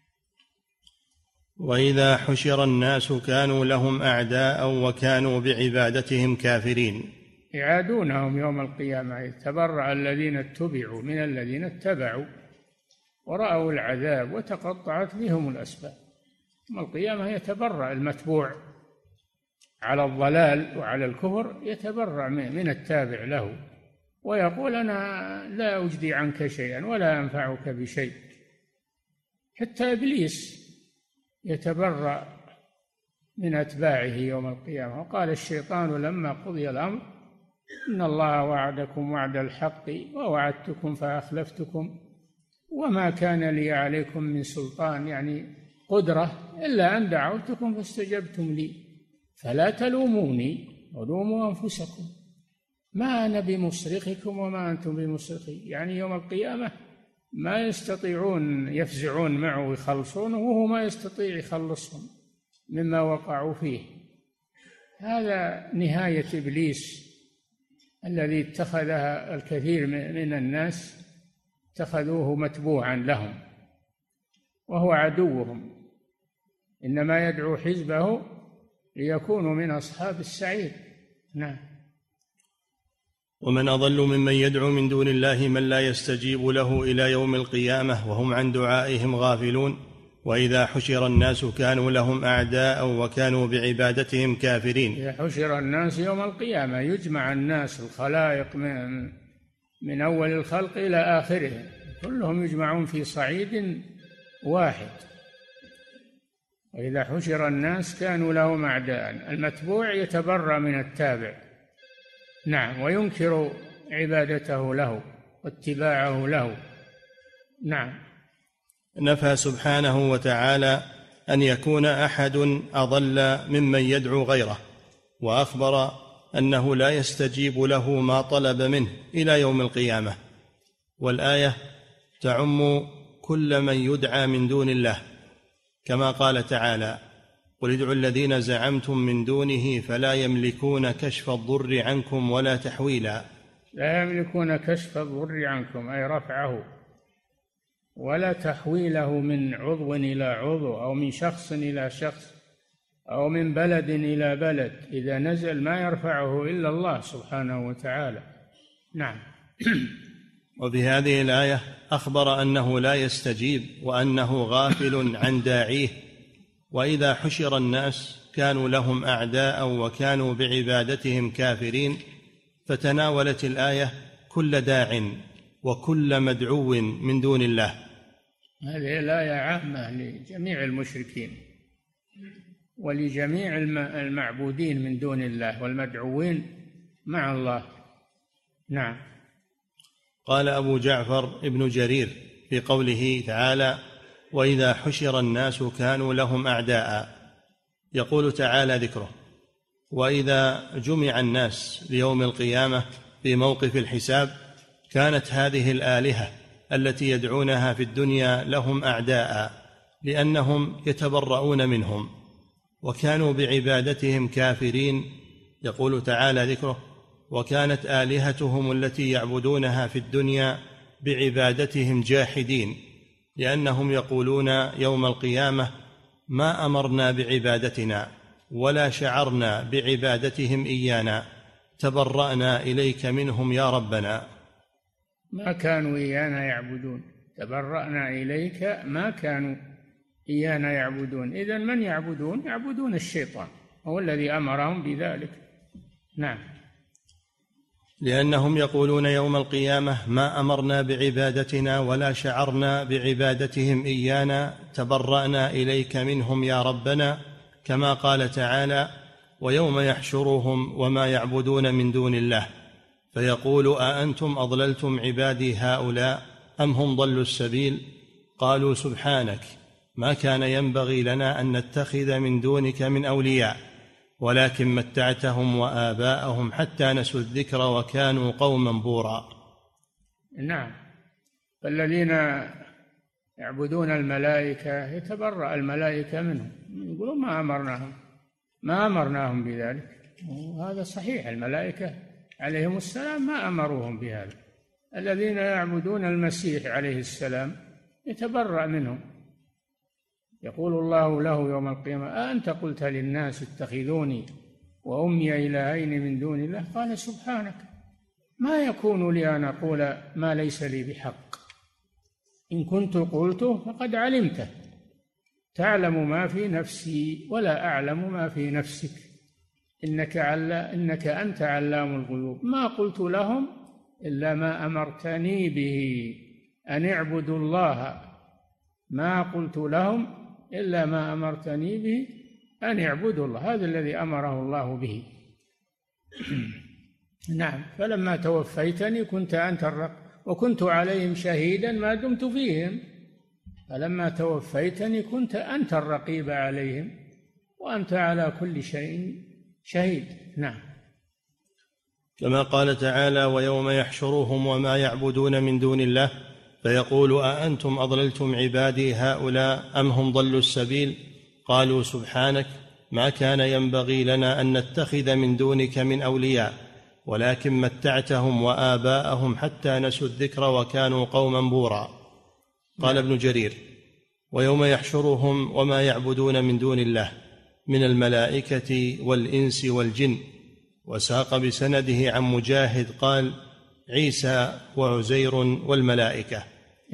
B: وإذا حشر الناس كانوا لهم أعداء وكانوا بعبادتهم كافرين.
C: يعادونهم يوم القيامة، يتبرأ الذين اتبعوا من الذين اتبعوا ورأوا العذاب وتقطعت بهم الأسباب. يوم القيامة يتبرأ المتبوع على الضلال وعلى الكفر، يتبرأ من التابع له ويقول أنا لا أجدي عنك شيئا ولا أنفعك بشيء. حتى إبليس يتبرأ من أتباعه يوم القيامة. وقال الشيطان لما قضي الأمر إن الله وعدكم وعد الحق ووعدتكم فأخلفتكم وما كان لي عليكم من سلطان، يعني قدرة، إلا أن دعوتكم فاستجبتم لي فلا تلوموني ولوموا أنفسكم ما أنا بمصرخكم وما أنتم بمصرخي. يعني يوم القيامة ما يستطيعون يفزعون معه ويخلصونه، وهو ما يستطيع يخلصهم مما وقعوا فيه. هذا نهاية إبليس الذي اتخذها الكثير من الناس، اتخذوه متبوعا لهم وهو عدوهم. إنما يدعو حزبه ليكونوا من أصحاب السعير. نعم.
B: ومن أضل ممن يدعو من دون الله من لا يستجيب له إلى يوم القيامة وهم عن دعائهم غافلون. وإذا حشر الناس كانوا لهم أعداء وكانوا بعبادتهم كافرين.
C: إذا حشر الناس يوم القيامة يجمع الناس الخلائق من أول الخلق إلى آخره، كلهم يجمعون في صعيد واحد. وإذا حشر الناس كانوا لهم أعداء، المتبوع يتبرأ من التابع. نعم. وينكر عبادته له واتباعه له. نعم.
B: نفى سبحانه وتعالى أن يكون أحد أضل ممن يدعو غيره، وأخبر أنه لا يستجيب له ما طلب منه إلى يوم القيامة. والآية تعم كل من يدعى من دون الله، كما قال تعالى قل ادعوا الذين زعمتم من دونه فلا يملكون كشف الضر عنكم ولا تحويلا.
C: لا يملكون كشف الضر عنكم أي رفعه، ولا تحويله من عضو إلى عضو أو من شخص إلى شخص أو من بلد إلى بلد. إذا نزل ما يرفعه إلا الله سبحانه وتعالى. نعم.
B: وفي هذه الآية أخبر أنه لا يستجيب وأنه غافل عن داعيه. وإذا حشر الناس كانوا لهم أعداء وكانوا بعبادتهم كافرين، فتناولت الآية كل داع وكل مدعو من دون الله.
C: هذه الآية عامة لجميع المشركين ولجميع المعبودين من دون الله والمدعوين مع الله. نعم.
B: قال أبو جعفر ابن جرير في قوله تعالى وإذا حشر الناس كانوا لهم أعداء، يقول تعالى ذكره وإذا جمع الناس ليوم القيامة في موقف الحساب كانت هذه الآلهة التي يدعونها في الدنيا لهم أعداء لأنهم يتبرؤون منهم وكانوا بعبادتهم كافرين. يقول تعالى ذكره وكانت آلهتهم التي يعبدونها في الدنيا بعبادتهم جاحدين، لأنهم يقولون يوم القيامة ما أمرنا بعبادتنا ولا شعرنا بعبادتهم إيانا، تبرأنا إليك منهم يا ربنا.
C: ما كانوا إيانا يعبدون، تبرأنا إليك ما كانوا إيانا يعبدون. إذن من يعبدون؟ يعبدون الشيطان، هو الذي أمرهم بذلك. نعم.
B: لأنهم يقولون يوم القيامة ما أمرنا بعبادتنا ولا شعرنا بعبادتهم إيانا، تبرأنا إليك منهم يا ربنا، كما قال تعالى: ويوم يحشرهم وما يعبدون من دون الله فيقول أأنتم أضللتم عبادي هؤلاء أم هم ضلوا السبيل؟ قالوا سبحانك ما كان ينبغي لنا أن نتخذ من دونك من أولياء ولكن متعتهم وآباءهم حتى نسوا الذكر وكانوا قوما بورا.
C: نعم. فالذين يعبدون الملائكة يتبرأ الملائكة منهم، يقولون ما أمرناهم بذلك. وهذا صحيح، الملائكة عليهم السلام ما أمروهم بهذا. الذين يعبدون المسيح عليه السلام يتبرأ منهم. يقول الله له يوم القيامة: أأنت قلت للناس اتخذوني وأمي إلهين من دون الله؟ قال سبحانك ما يكون لي أن أقول ما ليس لي بحق، إن كنت قلته فقد علمته، تعلم ما في نفسي ولا أعلم ما في نفسك، إنك أنت علام الغيوب. ما قلت لهم إلا ما أمرتني به أن اعبدوا الله، ما قلت لهم إلا ما أمرتني به أن اعبدوا الله. هذا الذي أمره الله به. نعم. فلما توفيتني كنت أنت الرقيب وكنت عليهم شهيدا ما دمت فيهم. فلما توفيتني كنت أنت الرقيب عليهم وأنت على كل شيء شهيد. نعم.
B: كما قال تعالى: ويوم يحشرهم وما يعبدون من دون الله فيقول أأنتم أضللتم عبادي هؤلاء أم هم ضلوا السبيل؟ قالوا سبحانك ما كان ينبغي لنا أن نتخذ من دونك من أولياء ولكن متعتهم وآباءهم حتى نسوا الذكر وكانوا قوما بورا. قال ابن جرير: ويوم يحشرهم وما يعبدون من دون الله من الملائكة والإنس والجن. وساق بسنده عن مجاهد قال: عيسى وعزير والملائكة.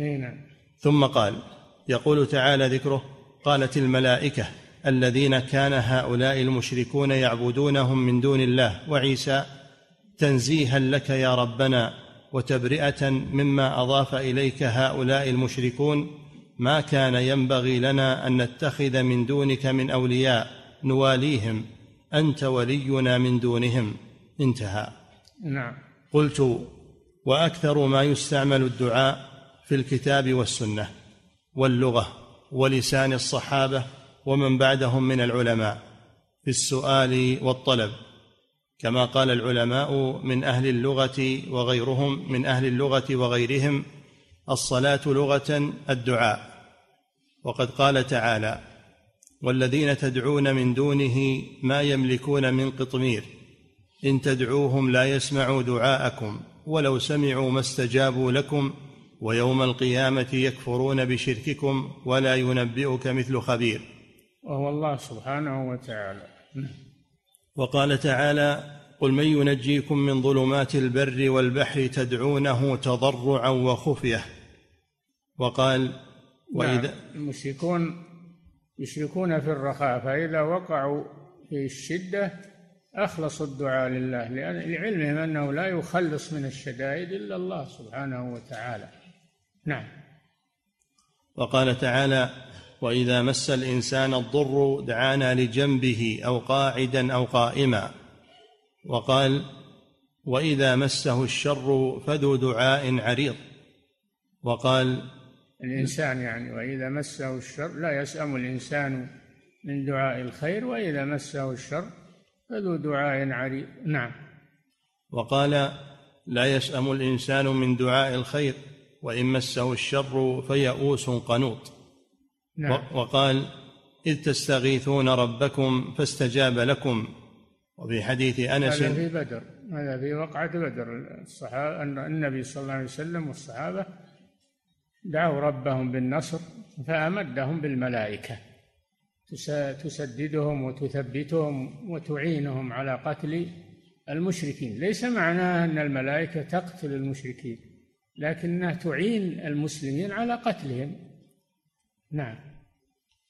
B: ثم قال: يقول تعالى ذكره: قالت الملائكة الذين كان هؤلاء المشركون يعبدونهم من دون الله وعيسى تنزيها لك يا ربنا وتبرئة مما أضاف إليك هؤلاء المشركون، ما كان ينبغي لنا أن نتخذ من دونك من أولياء نواليهم، أنت ولينا من دونهم. انتهى.
C: نعم.
B: قلت: وأكثر ما يستعمل الدعاء في الكتاب والسنة واللغة ولسان الصحابة ومن بعدهم من العلماء في السؤال والطلب، كما قال العلماء من أهل اللغة وغيرهم من أهل اللغة وغيرهم: الصلاة لغة الدعاء. وقد قال تعالى: والذين تدعون من دونه ما يملكون من قطمير إن تدعوهم لا يسمعوا دعاءكم ولو سمعوا ما استجابوا لكم ويوم القيامة يكفرون بشرككم ولا ينبئك مثل خبير.
C: وهو الله سبحانه وتعالى.
B: وقال تعالى: قل من ينجيكم من ظلمات البر والبحر تدعونه تضرعا وخفية. وقال:
C: وإذا المشركون يشركون في الرخاء، فإذا وقعوا في الشدة أخلصوا الدعاء لله، لعلمهم أنه لا يخلص من الشدائد إلا الله سبحانه وتعالى. نعم.
B: وقال تعالى: وإذا مس الإنسان الضر دعانا لجنبه أو قاعدا أو قائما. وقال: وإذا مسه الشر فذو دعاء عريض. وقال:
C: الإنسان يعني وإذا مسه الشر، لا يسأم الإنسان من دعاء الخير، وإذا مسه الشر فذو دعاء عريض. نعم.
B: وقال: لا يسأم الإنسان من دعاء الخير وإن مسه الشر فيئوس قنوط.
C: نعم.
B: وقال: إذ تستغيثون ربكم فاستجاب لكم. وفي حديث أنس:
C: هذا في بدر، هذا في وقعة بدر، الصحابة النبي صلى الله عليه وسلم والصحابة دعوا ربهم بالنصر فأمدهم بالملائكة تسددهم وتثبتهم وتعينهم على قتل المشركين. ليس معناه أن الملائكة تقتل المشركين، لكنها تعين المسلمين على قتلهم. نعم.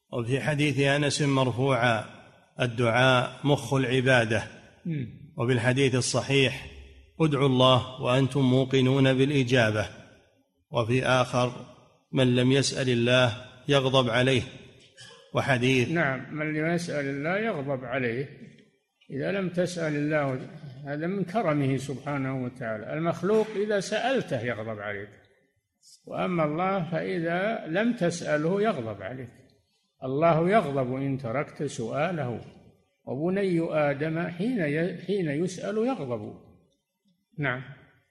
B: وفي حديث أنس مرفوعا: الدعاء مخ العبادة. وفي الحديث الصحيح: ادعوا الله وأنتم موقنون بالإجابة. وفي آخر: من لم يسأل الله يغضب عليه. وحديث
C: نعم، من لم يسأل الله يغضب عليه. إذا لم تسأل الله، هذا من كرمه سبحانه وتعالى. المخلوق إذا سألته يغضب عليك، وأما الله فإذا لم تسأله يغضب عليك. الله يغضب إن تركت سؤاله، وبني آدم حين يسأل يغضب. نعم.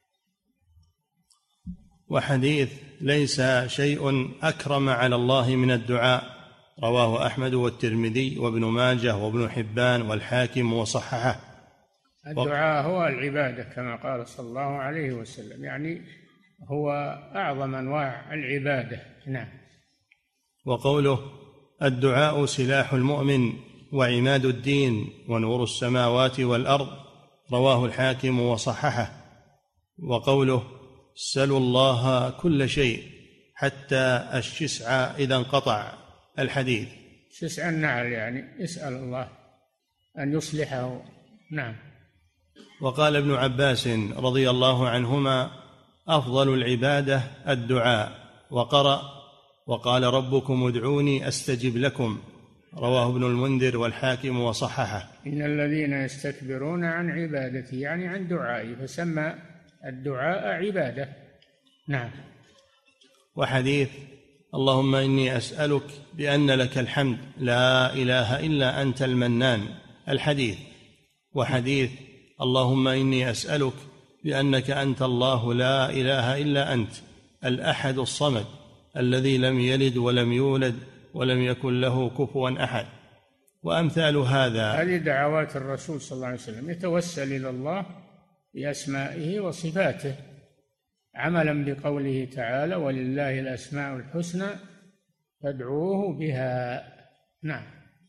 B: وحديث: ليس شيء أكرم على الله من الدعاء، رواه أحمد والترمذي وابن ماجه وابن حبان والحاكم وصححه.
C: الدعاء هو العبادة كما قال صلى الله عليه وسلم، يعني هو أعظم أنواع العبادة. نعم.
B: وقوله: الدعاء سلاح المؤمن وعماد الدين ونور السماوات والأرض، رواه الحاكم وصححه. وقوله: سلوا الله كل شيء حتى الشسع إذا انقطع، الحديث.
C: شسع النعل يعني اسأل الله أن يصلحه. نعم.
B: وقال ابن عباس رضي الله عنهما: أفضل العبادة الدعاء. وقرأ: وقال ربكم ادعوني أستجب لكم، رواه ابن المنذر والحاكم وصححه.
C: إن الذين يستكبرون عن عبادتي، يعني عن دعائي، فسمى الدعاء عبادة. نعم.
B: وحديث: اللهم إني أسألك بأن لك الحمد لا إله إلا أنت المنان، الحديث. وحديث: اللهم إني أسألك بأنك أنت الله لا إله إلا أنت الأحد الصمد الذي لم يلد ولم يولد ولم يكن له كفوا أحد. وأمثال هذا.
C: هذه دعوات الرسول صلى الله عليه وسلم، يتوسل إلى الله بأسمائه وصفاته، عملا بقوله تعالى: ولله الأسماء الحسنى فادعوه بها. نعم.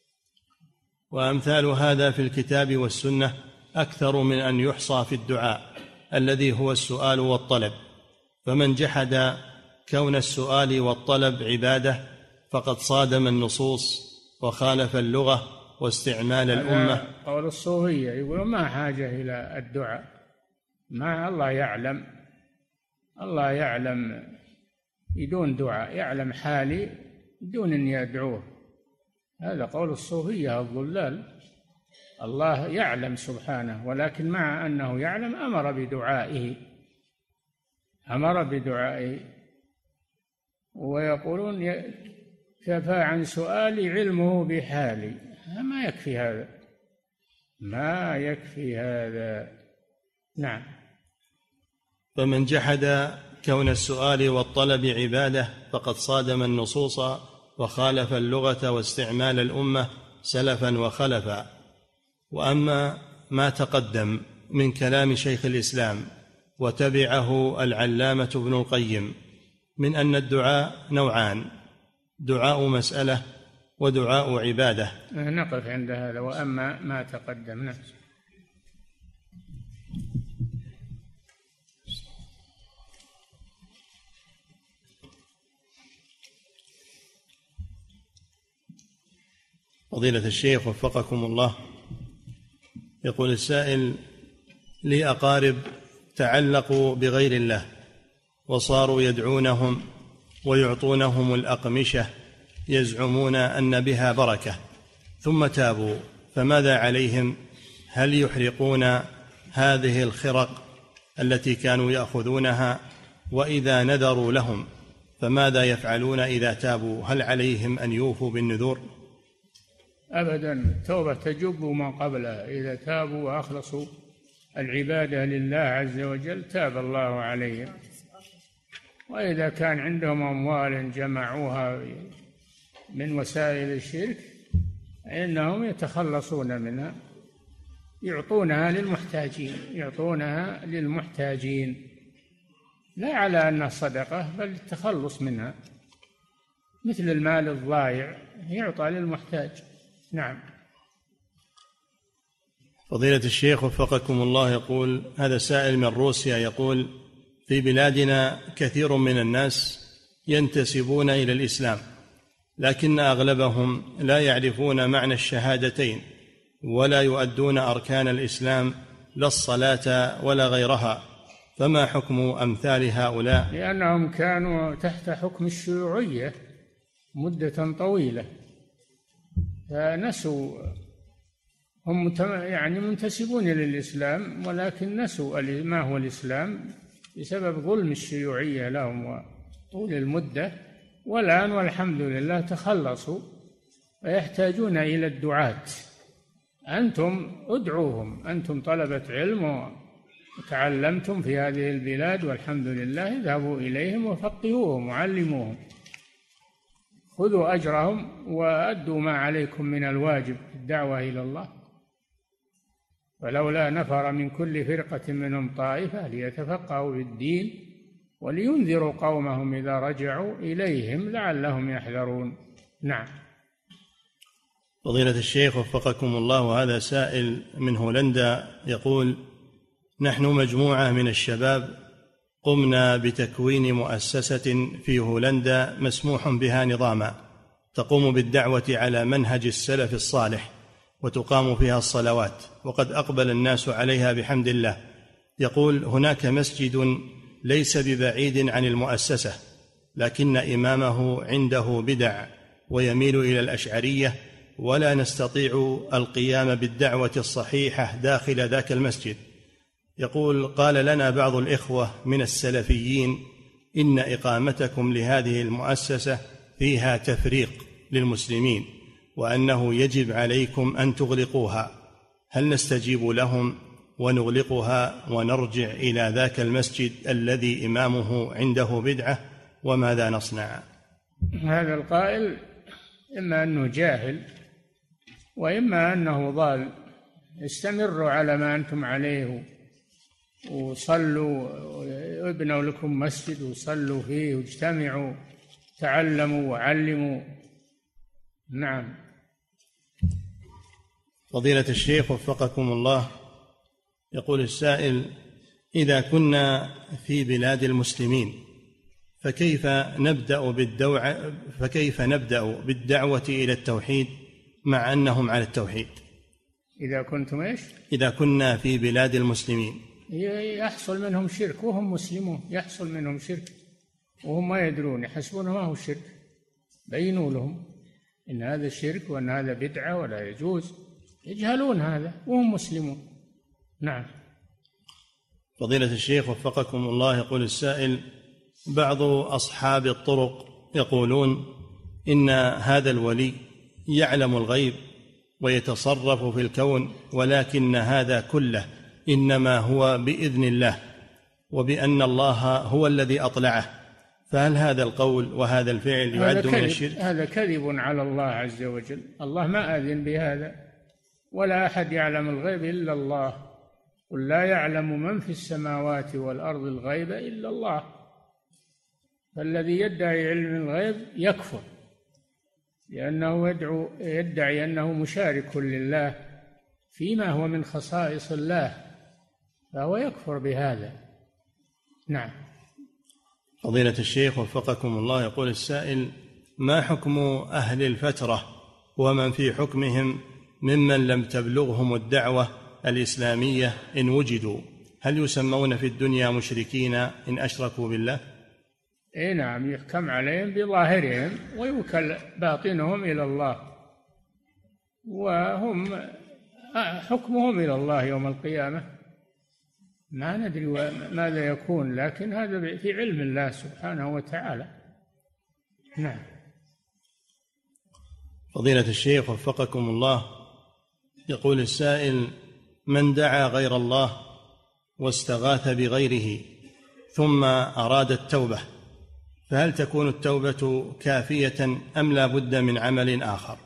B: وأمثال هذا في الكتاب والسنة أكثر من أن يحصى في الدعاء الذي هو السؤال والطلب. فمن جحد كون السؤال والطلب عبادة فقد صادم النصوص وخالف اللغة واستعمال الأمة.
C: قول الصوفية يقول ما حاجة إلى الدعاء، ما الله يعلم، الله يعلم بدون دعاء، يعلم حالي بدون أن يدعوه. هذا قول الصوفية الضلال. الله يعلم سبحانه، ولكن مع أنه يعلم أمر بدعائه. ويقولون كفى عن سؤالي علمه بحالي. ما يكفي هذا. نعم.
B: فمن جحد كون السؤال والطلب عبادة فقد صادم النصوص وخالف اللغة واستعمال الأمة سلفا وخلفا. وأما ما تقدم من كلام شيخ الإسلام وتبعه العلامة ابن القيم من أن الدعاء نوعان: دعاء مسألة ودعاء عبادة.
C: نقف عند هذا. وأما ما تقدم. نعم.
B: فضيلة الشيخ وفقكم الله، يقول السائل: لي أقارب تعلقوا بغير الله وصاروا يدعونهم ويعطونهم الأقمشة يزعمون أن بها بركة، ثم تابوا، فماذا عليهم؟ هل يحرقون هذه الخرق التي كانوا يأخذونها؟ وإذا نذروا لهم فماذا يفعلون إذا تابوا؟ هل عليهم أن يوفوا بالنذور؟
C: أبدا، توبة تجب ما قبلها. إذا تابوا وأخلصوا العبادة لله عز وجل تاب الله عليهم. وإذا كان عندهم أموال جمعوها من وسائل الشرك إنهم يتخلصون منها، يعطونها للمحتاجين، لا على أنها صدقة بل التخلص منها، مثل المال الضائع يعطى للمحتاج. نعم.
B: فضيلة الشيخ وفقكم الله، يقول هذا سائل من روسيا، يقول: في بلادنا كثير من الناس ينتسبون إلى الإسلام لكن أغلبهم لا يعرفون معنى الشهادتين ولا يؤدون أركان الإسلام لا الصلاة ولا غيرها، فما حكم أمثال هؤلاء؟
C: لأنهم كانوا تحت حكم الشيوعية مدة طويلة فنسوا، هم يعني منتسبون للإسلام ولكن نسوا ما هو الإسلام بسبب ظلم الشيوعية لهم وطول المدة، والآن والحمد لله تخلصوا ويحتاجون إلى الدعاة. أنتم ادعوهم، أنتم طلبة علم وتعلمتم في هذه البلاد والحمد لله، اذهبوا إليهم وفقهوهم وعلموهم، خذوا أجرهم وأدوا ما عليكم من الواجب الدعوة إلى الله. ولولا نفر من كل فرقة منهم طائفة ليتفقهوا في الدين ولينذروا قومهم إذا رجعوا إليهم لعلهم يحذرون. نعم.
B: فضيلة الشيخ وفقكم الله، هذا سائل من هولندا يقول: نحن مجموعة من الشباب قمنا بتكوين مؤسسة في هولندا مسموح بها نظاما تقوم بالدعوة على منهج السلف الصالح وتقام فيها الصلوات، وقد أقبل الناس عليها بحمد الله. يقول: هناك مسجد ليس ببعيد عن المؤسسة لكن إمامه عنده بدع ويميل إلى الأشعرية، ولا نستطيع القيام بالدعوة الصحيحة داخل ذاك المسجد. يقول: قال لنا بعض الإخوة من السلفيين إن إقامتكم لهذه المؤسسة فيها تفريق للمسلمين وأنه يجب عليكم أن تغلقوها، هل نستجيب لهم ونغلقها ونرجع إلى ذاك المسجد الذي إمامه عنده بدعة، وماذا نصنع؟
C: هذا القائل إما أنه جاهل وإما أنه ضال. استمروا على ما أنتم عليه وصلوا، ابنوا لكم مسجد وصلوا فيه واجتمعوا، تعلموا وعلموا. نعم.
B: فضيلة الشيخ وفقكم الله، يقول السائل: إذا كنا في بلاد المسلمين فكيف نبدأ بالدعوة إلى التوحيد مع أنهم على التوحيد؟
C: إذا كنتم إيش؟
B: إذا كنا في بلاد المسلمين
C: يحصل منهم شرك وهم مسلمون، يحصل منهم شرك وهم ما يدرون، يحسبون ما هو الشرك، بينوا لهم إن هذا شرك وأن هذا بدعة ولا يجوز، يجهلون هذا وهم مسلمون. نعم.
B: فضيلة الشيخ وفقكم الله، يقول السائل: بعض أصحاب الطرق يقولون إن هذا الولي يعلم الغيب ويتصرف في الكون، ولكن هذا كله إنما هو بإذن الله، وبأن الله هو الذي أطلعه، فهل هذا القول وهذا الفعل يعد من الشرك؟
C: هذا كذب على الله عز وجل، الله ما أذن بهذا، ولا أحد يعلم الغيب إلا الله، قل لا يعلم من في السماوات والأرض الغيب إلا الله. فالذي يدعي علم الغيب يكفر، لأنه يدعي أنه مشارك لله فيما هو من خصائص الله، فهو يكفر بهذا. نعم.
B: فضيلة الشيخ وفقكم الله، يقول السائل: ما حكم أهل الفترة ومن في حكمهم ممن لم تبلغهم الدعوة الإسلامية إن وجدوا، هل يسمون في الدنيا مشركين إن أشركوا بالله؟
C: إيه نعم، يحكم عليهم بظاهرهم ويوكل باطنهم إلى الله، وهم حكمهم إلى الله يوم القيامة. ما ندري ماذا يكون، لكن هذا في علم الله سبحانه وتعالى. نعم.
B: فضيلة الشيخ وفقكم الله، يقول السائل: من دعا غير الله واستغاث بغيره ثم أراد التوبة، فهل تكون التوبة كافية أم لا بد من عمل آخر؟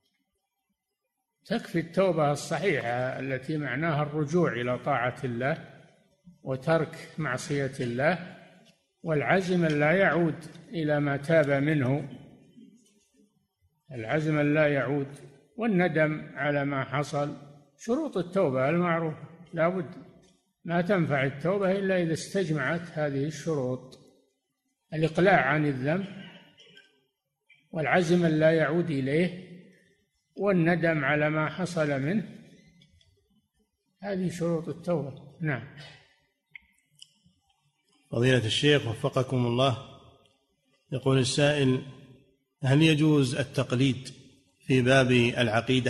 C: تكفي التوبة الصحيحة التي معناها الرجوع إلى طاعة الله وترك معصية الله، والعزم أن لا يعود إلى ما تاب منه، العزم أن لا يعود، والندم على ما حصل. شروط التوبة المعروفة لا بد، ما تنفع التوبة إلا إذا استجمعت هذه الشروط: الإقلاع عن الذنب، والعزم أن لا يعود إليه، والندم على ما حصل منه. هذه شروط التوبة. نعم.
B: فضيلة الشيخ وفقكم الله، يقول السائل: هل يجوز التقليد في باب العقيدة؟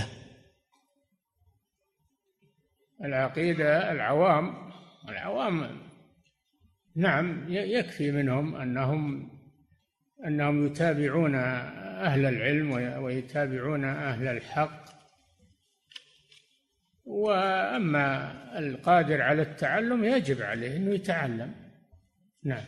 C: العقيدة العوام نعم، يكفي منهم أنهم يتابعون أهل العلم ويتابعون أهل الحق. وأما القادر على التعلم يجب عليه أنه يتعلم. نعم.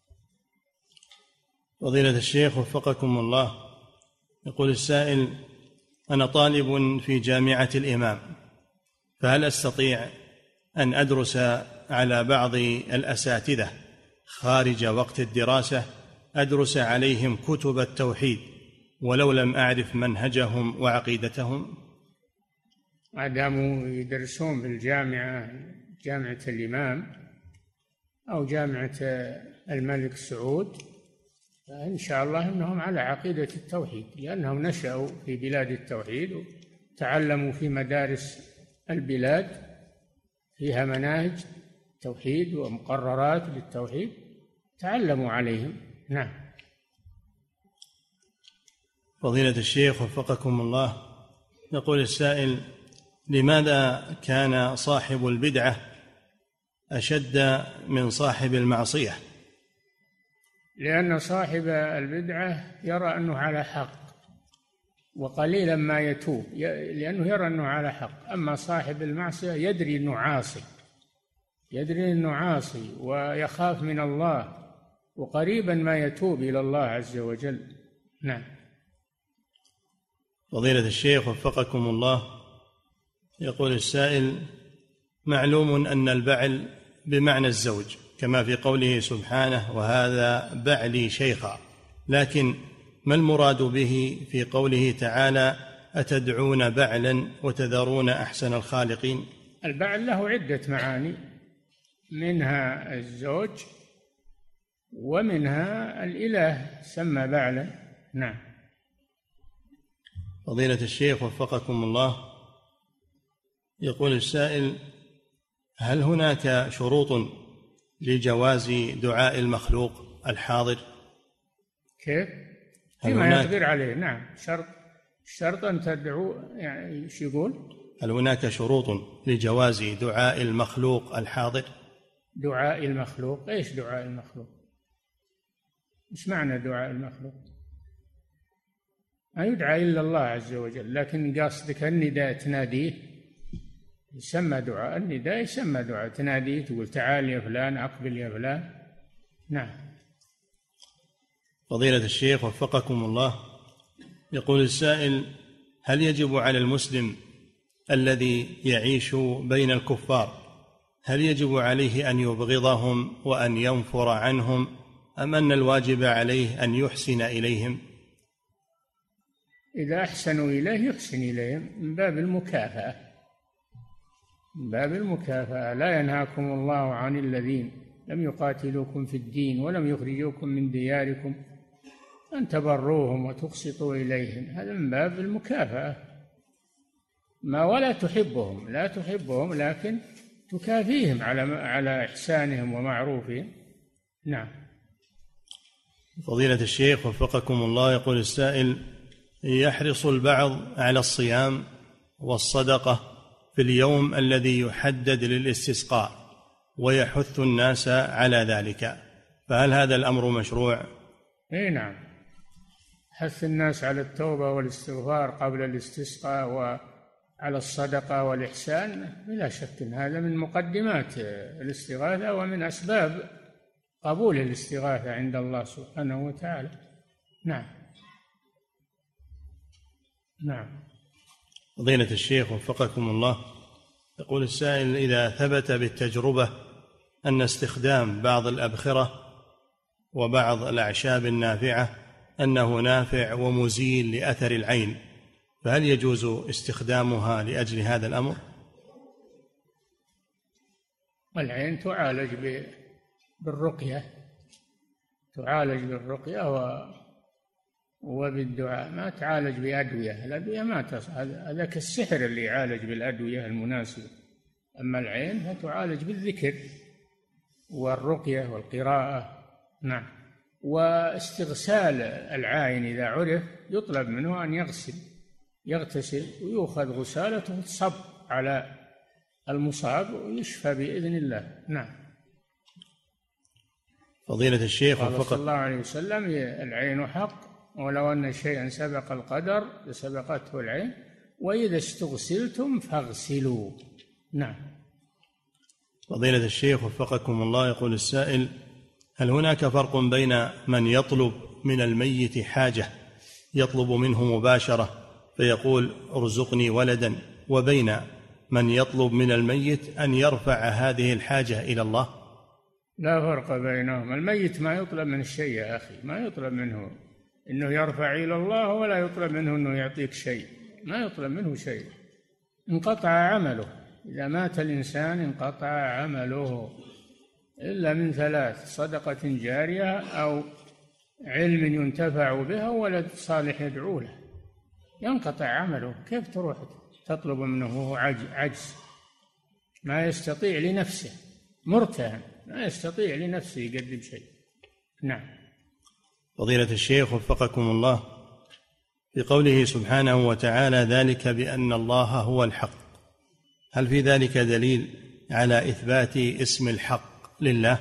B: فضيلة الشيخ وفقكم الله، يقول السائل: أنا طالب في جامعة الإمام، فهل أستطيع أن أدرس على بعض الأساتذة خارج وقت الدراسة، أدرس عليهم كتب التوحيد ولو لم أعرف منهجهم وعقيدتهم؟
C: ما داموا يدرسون بالجامعة، جامعة الإمام أو جامعة الملك سعود، فإن شاء الله أنهم على عقيدة التوحيد، لأنهم نشأوا في بلاد التوحيد وتعلموا في مدارس البلاد فيها مناهج توحيد ومقررات للتوحيد، تعلموا عليهم. نعم.
B: فضيلة الشيخ وفقكم الله، يقول السائل: لماذا كان صاحب البدعة أشد من صاحب المعصية؟
C: لأن صاحب البدعة يرى أنه على حق وقليلا ما يتوب، لأنه يرى أنه على حق. أما صاحب المعصية يدري أنه عاصي ويخاف من الله، وقريبا ما يتوب إلى الله عز وجل. نعم.
B: فضيلة الشيخ وفقكم الله، يقول السائل: معلوم أن البعل بمعنى الزوج كما في قوله سبحانه: وهذا بعلي شيخا، لكن ما المراد به في قوله تعالى: أتدعون بعلا وتذرون أحسن الخالقين؟
C: البعل له عدة معاني، منها الزوج ومنها الإله سمى بعلا. نعم.
B: فضيلة الشيخ وفقكم الله، يقول السائل: هل هناك شروط لجواز دعاء المخلوق الحاضر؟
C: كيف؟ فيما يقدر عليه. نعم. شرط أن تدعو، يعني ايش يقول؟
B: هل هناك شروط لجواز دعاء المخلوق الحاضر؟
C: دعاء المخلوق؟ ايش دعاء المخلوق؟ ايش معنى دعاء المخلوق؟ ما يدعى إلا الله عز وجل، لكن قصدك النداء تناديه يسمى دعاء. النداء يسمى دعاء، تناديه تقول تعال يا فلان، أقبل يا فلان. نعم.
B: فضيلة الشيخ وفقكم الله، يقول السائل: هل يجب على المسلم الذي يعيش بين الكفار، هل يجب عليه أن يبغضهم وأن ينفر عنهم، أم أن الواجب عليه أن يحسن إليهم؟
C: إذا أحسنوا إليه يحسن إليهم من باب المكافأة، من باب المكافأة. لا ينهاكم الله عن الذين لم يقاتلوكم في الدين ولم يخرجوكم من دياركم أن تبروهم وتقسطوا إليهم، هذا من باب المكافأة. ما ولا تحبهم، لا تحبهم، لكن تكافيهم على إحسانهم ومعروفهم. نعم.
B: فضيلة الشيخ وفقكم الله، يقول السائل: يحرص البعض على الصيام والصدقة في اليوم الذي يحدد للاستسقاء ويحث الناس على ذلك، فهل هذا الأمر مشروع؟
C: اي نعم، حث الناس على التوبة والاستغفار قبل الاستسقاء وعلى الصدقة والإحسان بلا شك إن هذا من مقدمات الاستغاثة ومن أسباب قبول الاستغاثة عند الله سبحانه وتعالى. نعم. نعم.
B: فضيلة الشيخ وفقكم الله، يقول السائل: إذا ثبت بالتجربة أن استخدام بعض الأبخرة وبعض الأعشاب النافعة أنه نافع ومزيل لأثر العين، فهل يجوز استخدامها لأجل هذا الأمر؟
C: العين تعالج بالرقية، تعالج بالرقية وبالدعاء، ما تعالج بأدوية. الأدوية ما هذا كالسحر اللي يعالج بالأدوية المناسبة. أما العين فتعالج بالذكر والرقية والقراءة. نعم. واستغسال العائن إذا عرف يطلب منه أن يغتسل ويؤخذ غسالته تصب على المصاب ويشفى بإذن الله. نعم.
B: فضيلة الشيخ
C: قال صلى الله عليه وسلم: العين حق، ولو أن شيئا سبق القدر لسبقته العين، وإذا استغسلتم فاغسلوا. نعم.
B: فضيلة الشيخ وفقكم الله، يقول السائل: هل هناك فرق بين من يطلب من الميت حاجة يطلب منه مباشرة فيقول ارزقني ولدا، وبين من يطلب من الميت أن يرفع هذه الحاجة إلى الله؟
C: لا فرق بينهم. الميت ما يطلب من شيء يا أخي، ما يطلب منه إنه يرفع إلى الله، ولا يطلب منه إنه يعطيك شيء، ما يطلب منه شيء. انقطع عمله. إذا مات الإنسان انقطع عمله إلا من ثلاث: صدقة جارية، أو علم ينتفع به، أو ولد صالح يدعو له. ينقطع عمله، كيف تروح تطلب منه وهو عجز ما يستطيع لنفسه، مرتهن ما يستطيع لنفسه يقدم شيء. نعم.
B: فضيلة الشيخ وفقكم الله، في قوله سبحانه وتعالى: ذلك بأن الله هو الحق، هل في ذلك دليل على إثبات اسم الحق لله؟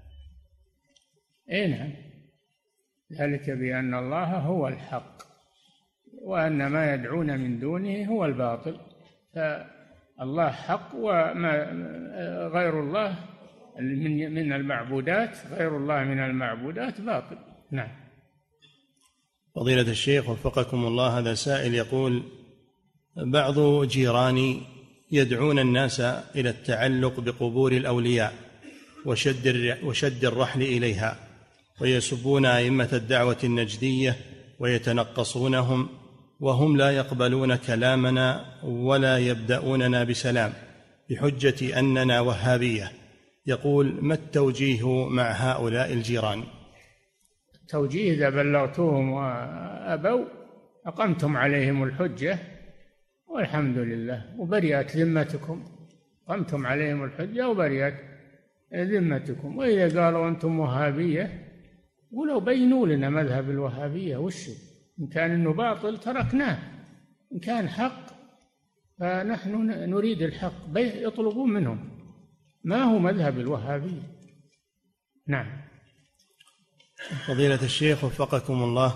C: نعم. ذلك بأن الله هو الحق، وأن ما يدعون من دونه هو الباطل. فالله حق، وما غير الله من المعبودات، غير الله من المعبودات باطل. نعم.
B: فضيلة الشيخ وفقكم الله، هذا سائل يقول: بعض جيراني يدعون الناس إلى التعلق بقبور الأولياء وشد الرحل إليها، ويسبون أئمة الدعوة النجدية ويتنقصونهم، وهم لا يقبلون كلامنا ولا يبدأوننا بسلام بحجة أننا وهابية. يقول: ما التوجيه مع هؤلاء الجيران؟
C: التوجيه: إذا بلغتوهم وأبوا أقمتم عليهم الحجة والحمد لله، وبرئت ذمتكم. قمتم عليهم الحجة وبرئت ذمتكم. وإذا قالوا أنتم وهابية، ولو بينوا لنا مذهب الوهابية وشو، إن كان إنه باطل تركناه، إن كان حق فنحن نريد الحق. يطلبون منهم ما هو مذهب الوهابية. نعم.
B: فضيلة الشيخ وفقكم الله،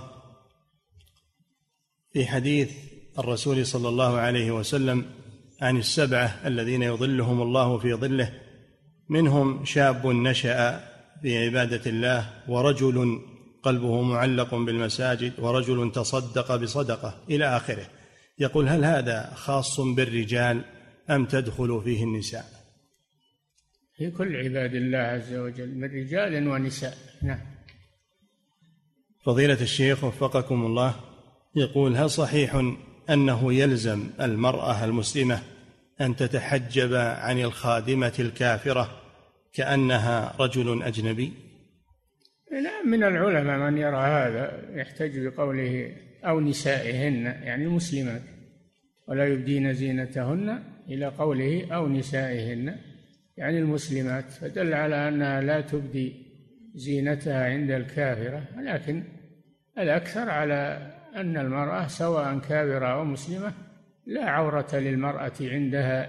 B: في حديث الرسول صلى الله عليه وسلم عن السبعة الذين يظلهم الله في ظله، منهم شاب نشأ في عبادة الله، ورجل قلبه معلق بالمساجد، ورجل تصدق بصدقة، إلى آخره. يقول: هل هذا خاص بالرجال أم تدخل فيه النساء؟
C: في كل عباد الله عز وجل، من رجال ونساء. نعم.
B: فضيلة الشيخ وفقكم الله، يقول: هل صحيح أنه يلزم المرأة المسلمة أن تتحجب عن الخادمة الكافرة كأنها رجل أجنبي؟
C: لا، من العلماء من يرى هذا، يحتج بقوله أو نسائهن، يعني المسلمات، ولا يبدين زينتهن، إلى قوله أو نسائهن يعني المسلمات، فدل على أنها لا تبدي زينتها عند الكافرة. ولكن الأكثر على أن المرأة سواء كافرة أو مسلمة لا عورة للمرأة عندها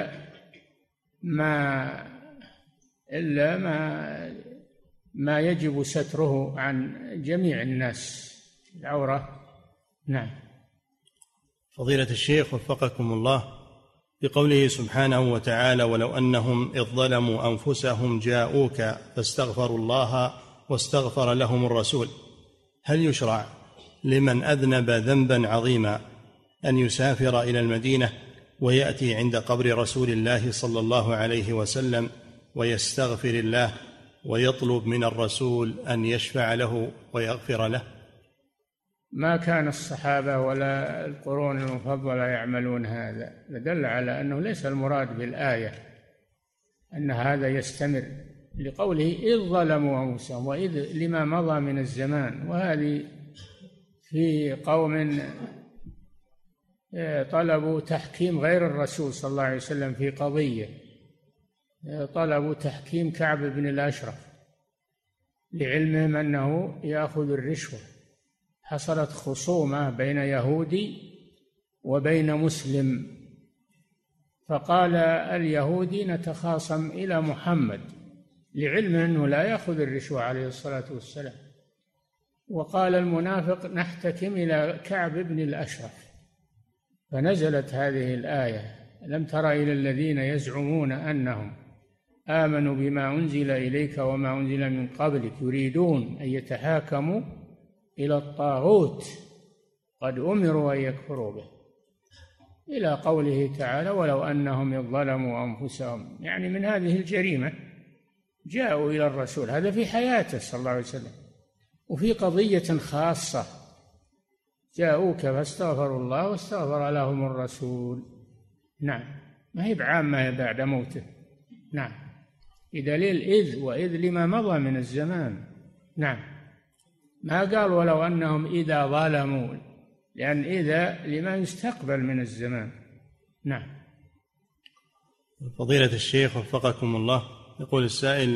C: إلا ما يجب ستره عن جميع الناس، العورة. نعم.
B: فضيلة الشيخ وفقكم الله، بقوله سبحانه وتعالى: ولو أنهم إذ ظلموا أنفسهم جاءوك فاستغفروا الله واستغفر لهم الرسول، هل يشرع لمن أذنب ذنبا عظيما أن يسافر إلى المدينة ويأتي عند قبر رسول الله صلى الله عليه وسلم ويستغفر الله ويطلب من الرسول أن يشفع له ويغفر له؟
C: ما كان الصحابة ولا القرون المفضلة يعملون هذا، دل على أنه ليس المراد بالآية أن هذا يستمر، لقوله إذ ظلموا أنفسهم، وإذ لما مضى من الزمان، وهذه في قوم طلبوا تحكيم غير الرسول صلى الله عليه وسلم في قضية، طلبوا تحكيم كعب بن الأشرف لعلمهم أنه يأخذ الرشوة. حصلت خصومة بين يهودي وبين مسلم، فقال اليهودي نتخاصم إلى محمد لعلم أنه لا يأخذ الرشوة عليه الصلاة والسلام، وقال المنافق نحتكم إلى كعب بن الأشرف. فنزلت هذه الآية: ألم تر إلى الذين يزعمون أنهم آمنوا بما أنزل إليك وما أنزل من قبلك يريدون أن يتحاكموا إلى الطاغوت قد أمروا أن يكفروا به، إلى قوله تعالى: ولو أنهم إذ ظلموا أنفسهم. يعني من هذه الجريمة جاءوا إلى الرسول، هذا في حياته صلى الله عليه وسلم، وفي قضية خاصة جاءوك فاستغفروا الله واستغفر لهم الرسول. نعم، ما هي بعامة بعد موته. نعم، بدليل إذ وإذ لما مضى من الزمان. نعم، ما قال ولو أنهم إذا ظلموا، لأن إذا لما يستقبل من الزمان. نعم.
B: فضيلة الشيخ وفقكم الله، يقول السائل: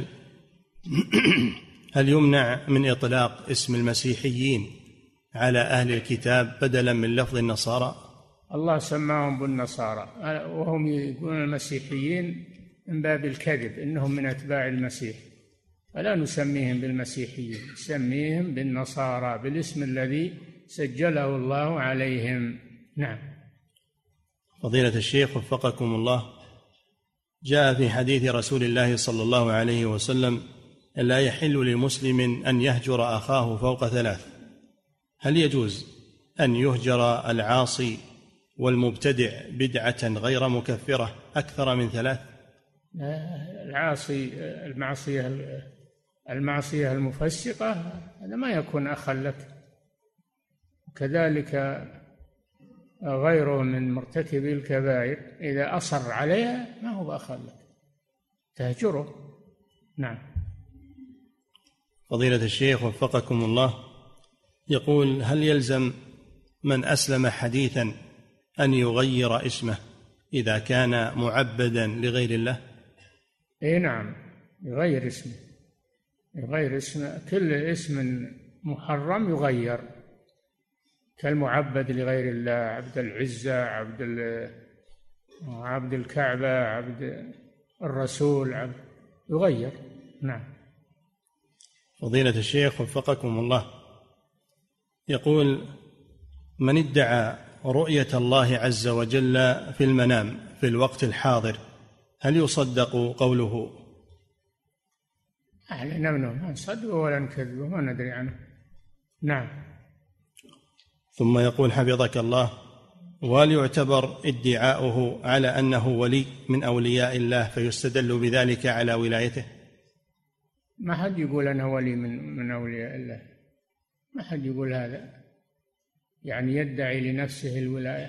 B: هل يمنع من إطلاق اسم المسيحيين على أهل الكتاب بدلا من لفظ النصارى؟
C: الله سماهم بالنصارى، وهم يقولون المسيحيين من باب الكذب، إنهم من أتباع المسيح، فلا نسميهم بالمسيحيين، نسميهم بالنصارى بالاسم الذي سجله الله عليهم. نعم.
B: فضيلة الشيخ وفقكم الله، جاء في حديث رسول الله صلى الله عليه وسلم: لا يحل لمسلم أن يهجر أخاه فوق 3. هل يجوز أن يهجر العاصي والمبتدع بدعة غير مكفرة أكثر من 3؟
C: العاصي المعصية المفسقة هذا ما يكون أخا لك، كذلك غيره من مرتكبي الكبائر إذا أصر عليها ما هو أخا لك، تهجره. نعم.
B: فضيلة الشيخ وفقكم الله، يقول: هل يلزم من أسلم حديثا أن يغير اسمه إذا كان معبدا لغير الله؟
C: إيه نعم، يغير اسمه، يغير اسمه. كل اسم محرم يغير، كالمعبد لغير الله، عبد العزة، عبد الكعبة، عبد الرسول، يغير. نعم.
B: فضيلة الشيخ وفقكم الله، يقول: من ادعى رؤية الله عز وجل في المنام في الوقت الحاضر هل يصدق قوله؟
C: ما نصدقه ولا نكذبه، ما ندري عنه. نعم.
B: ثم يقول حفظك الله: وهل يعتبر ادعاؤه على أنه ولي من أولياء الله فيستدل بذلك على ولايته؟
C: ما حد يقول أنا ولي من أولياء الله، ما حد يقول هذا، يعني يدعي لنفسه الولاية،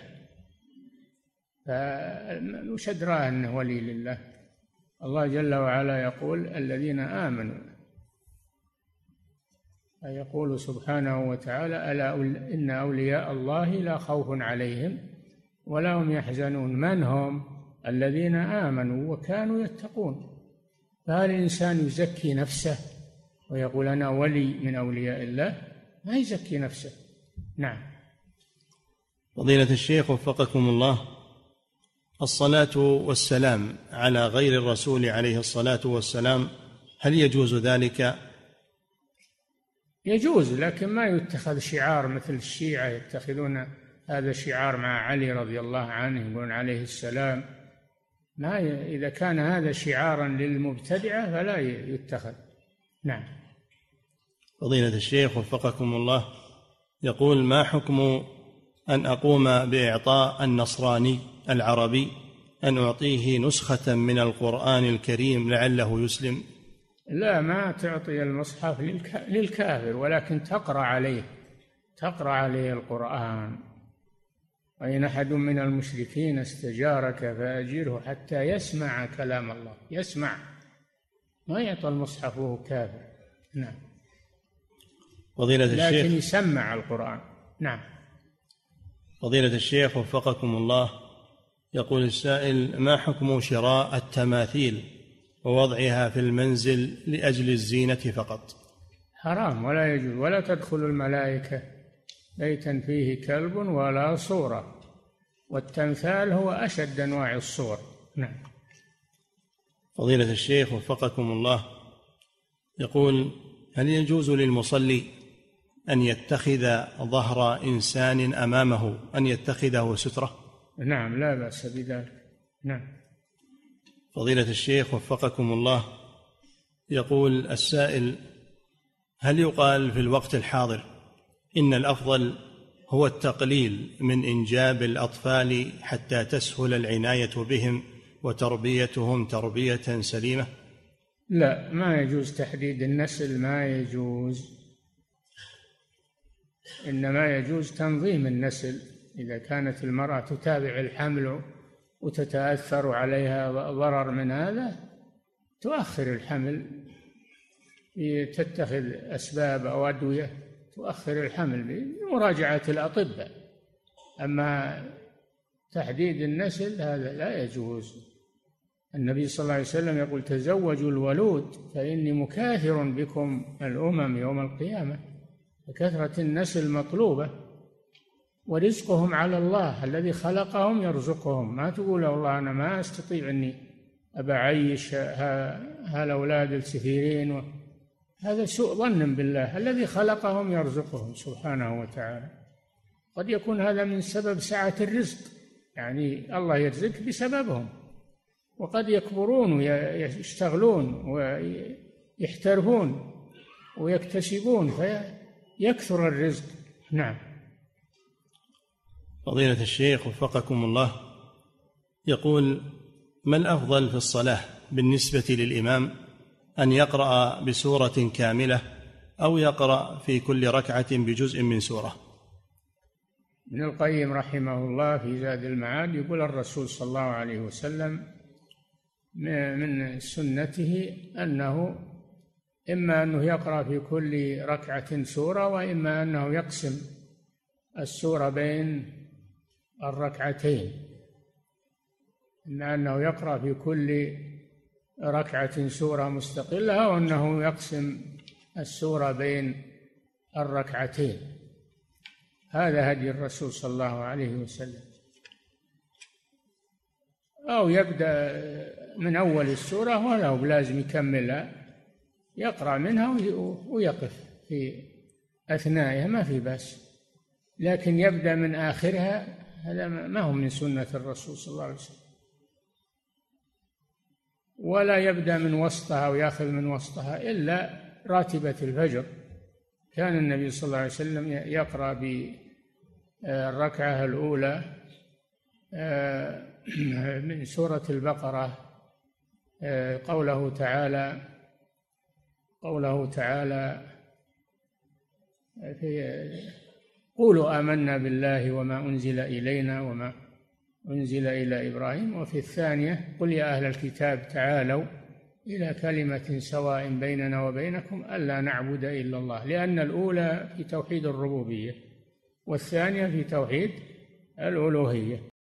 C: فمش أدراه أنه ولي لله. الله جل وعلا يقول: الذين آمنوا، يقول سبحانه وتعالى: ألا إن أولياء الله لا خوف عليهم ولا هم يحزنون. من هم؟ الذين آمنوا وكانوا يتقون. فهل الإنسان يزكي نفسه ويقول أنا ولي من أولياء الله؟ ما يزكي نفسه. نعم.
B: فضيلة الشيخ وفقكم الله، الصلاة والسلام على غير الرسول عليه الصلاة والسلام هل يجوز ذلك؟
C: يجوز، لكن ما يتخذ شعار مثل الشيعة يتخذون هذا شعار مع علي رضي الله عنه، يقولون عليه السلام. ما إذا كان هذا شعارا للمبتدعة فلا يتخذ. نعم.
B: فضيلة الشيخ وفقكم الله، يقول: ما حكم أن أقوم بإعطاء النصراني العربي أن أعطيه نسخة من القرآن الكريم لعله يسلم؟
C: لا، ما تعطي المصحف للكافر، ولكن تقرأ عليه القرآن. وإن أحد من المشركين استجارك فأجره حتى يسمع كلام الله. يسمع، ما يعطى المصحف وهو كافر. نعم.
B: فضيلة الشيخ،
C: لكن يسمع القرآن. نعم.
B: فضيلة الشيخ وفقكم الله، يقول السائل: ما حكم شراء التماثيل ووضعها في المنزل لأجل الزينة فقط؟
C: حرام، ولا يجوز، ولا تدخل الملائكة بيتا فيه كلب ولا صورة، والتمثال هو أشد أنواع الصور. نعم.
B: فضيلة الشيخ وفقكم الله، يقول: هل يجوز للمصلي أن يتخذ ظهر إنسان أمامه أن يتخذه سترة؟
C: نعم، لا بأس بذلك. نعم.
B: فضيلة الشيخ وفقكم الله، يقول السائل: هل يقال في الوقت الحاضر إن الأفضل هو التقليل من إنجاب الأطفال حتى تسهل العناية بهم وتربيتهم تربية سليمة؟
C: لا، ما يجوز تحديد النسل، ما يجوز، إنما يجوز تنظيم النسل. إذا كانت المرأة تتابع الحمل وتتأثر عليها ضرر من هذا، تؤخر الحمل، تتخذ أسباب أو أدوية تؤخر الحمل بمراجعة الأطباء. أما تحديد النسل هذا لا يجوز. النبي صلى الله عليه وسلم يقول: تزوجوا الولود فإني مكاثر بكم الأمم يوم القيامة. فكثرة النسل مطلوبة، ورزقهم على الله، الذي خلقهم يرزقهم. ما تقول والله أنا ما أستطيع أني أعيش هالأولاد الكثيرين، هذا سوء ظن بالله. الذي خلقهم يرزقهم سبحانه وتعالى. قد يكون هذا من سبب سعة الرزق، يعني الله يرزق بسببهم، وقد يكبرون ويشتغلون ويحترفون ويكتسبون فيكثر الرزق. نعم.
B: فضيلة الشيخ وفقكم الله، يقول: ما الأفضل في الصلاة بالنسبة للإمام، أن يقرأ بسورة كاملة أو يقرأ في كل ركعة بجزء من سورة؟
C: ابن القيم رحمه الله في زاد المعاد يقول: الرسول صلى الله عليه وسلم من سنته أنه إما أنه يقرأ في كل ركعة سورة، وإما أنه يقسم السورة بين الركعتين. إما أنه يقرأ في كل ركعة سورة مستقلة، وأنه يقسم السورة بين الركعتين. هذا هدي الرسول صلى الله عليه وسلم. أو يبدأ من أول السورة ولا هو لازم يكملها، يقرأ منها ويقف في أثنائها، ما في بأس. لكن يبدأ من آخرها هذا ما هو من سنة الرسول صلى الله عليه وسلم. ولا يبدأ من وسطها ويأخذ من وسطها إلا راتبة الفجر. كان النبي صلى الله عليه وسلم يقرأ بالركعة الأولى من سورة البقرة قوله تعالى قولوا آمنا بالله وما أنزل إلينا وما أنزل إلى إبراهيم. وفي الثانية: قل يا أهل الكتاب تعالوا إلى كلمة سواء بيننا وبينكم ألا نعبد إلا الله، لأن الأولى في توحيد الربوبية والثانية في توحيد الألوهية.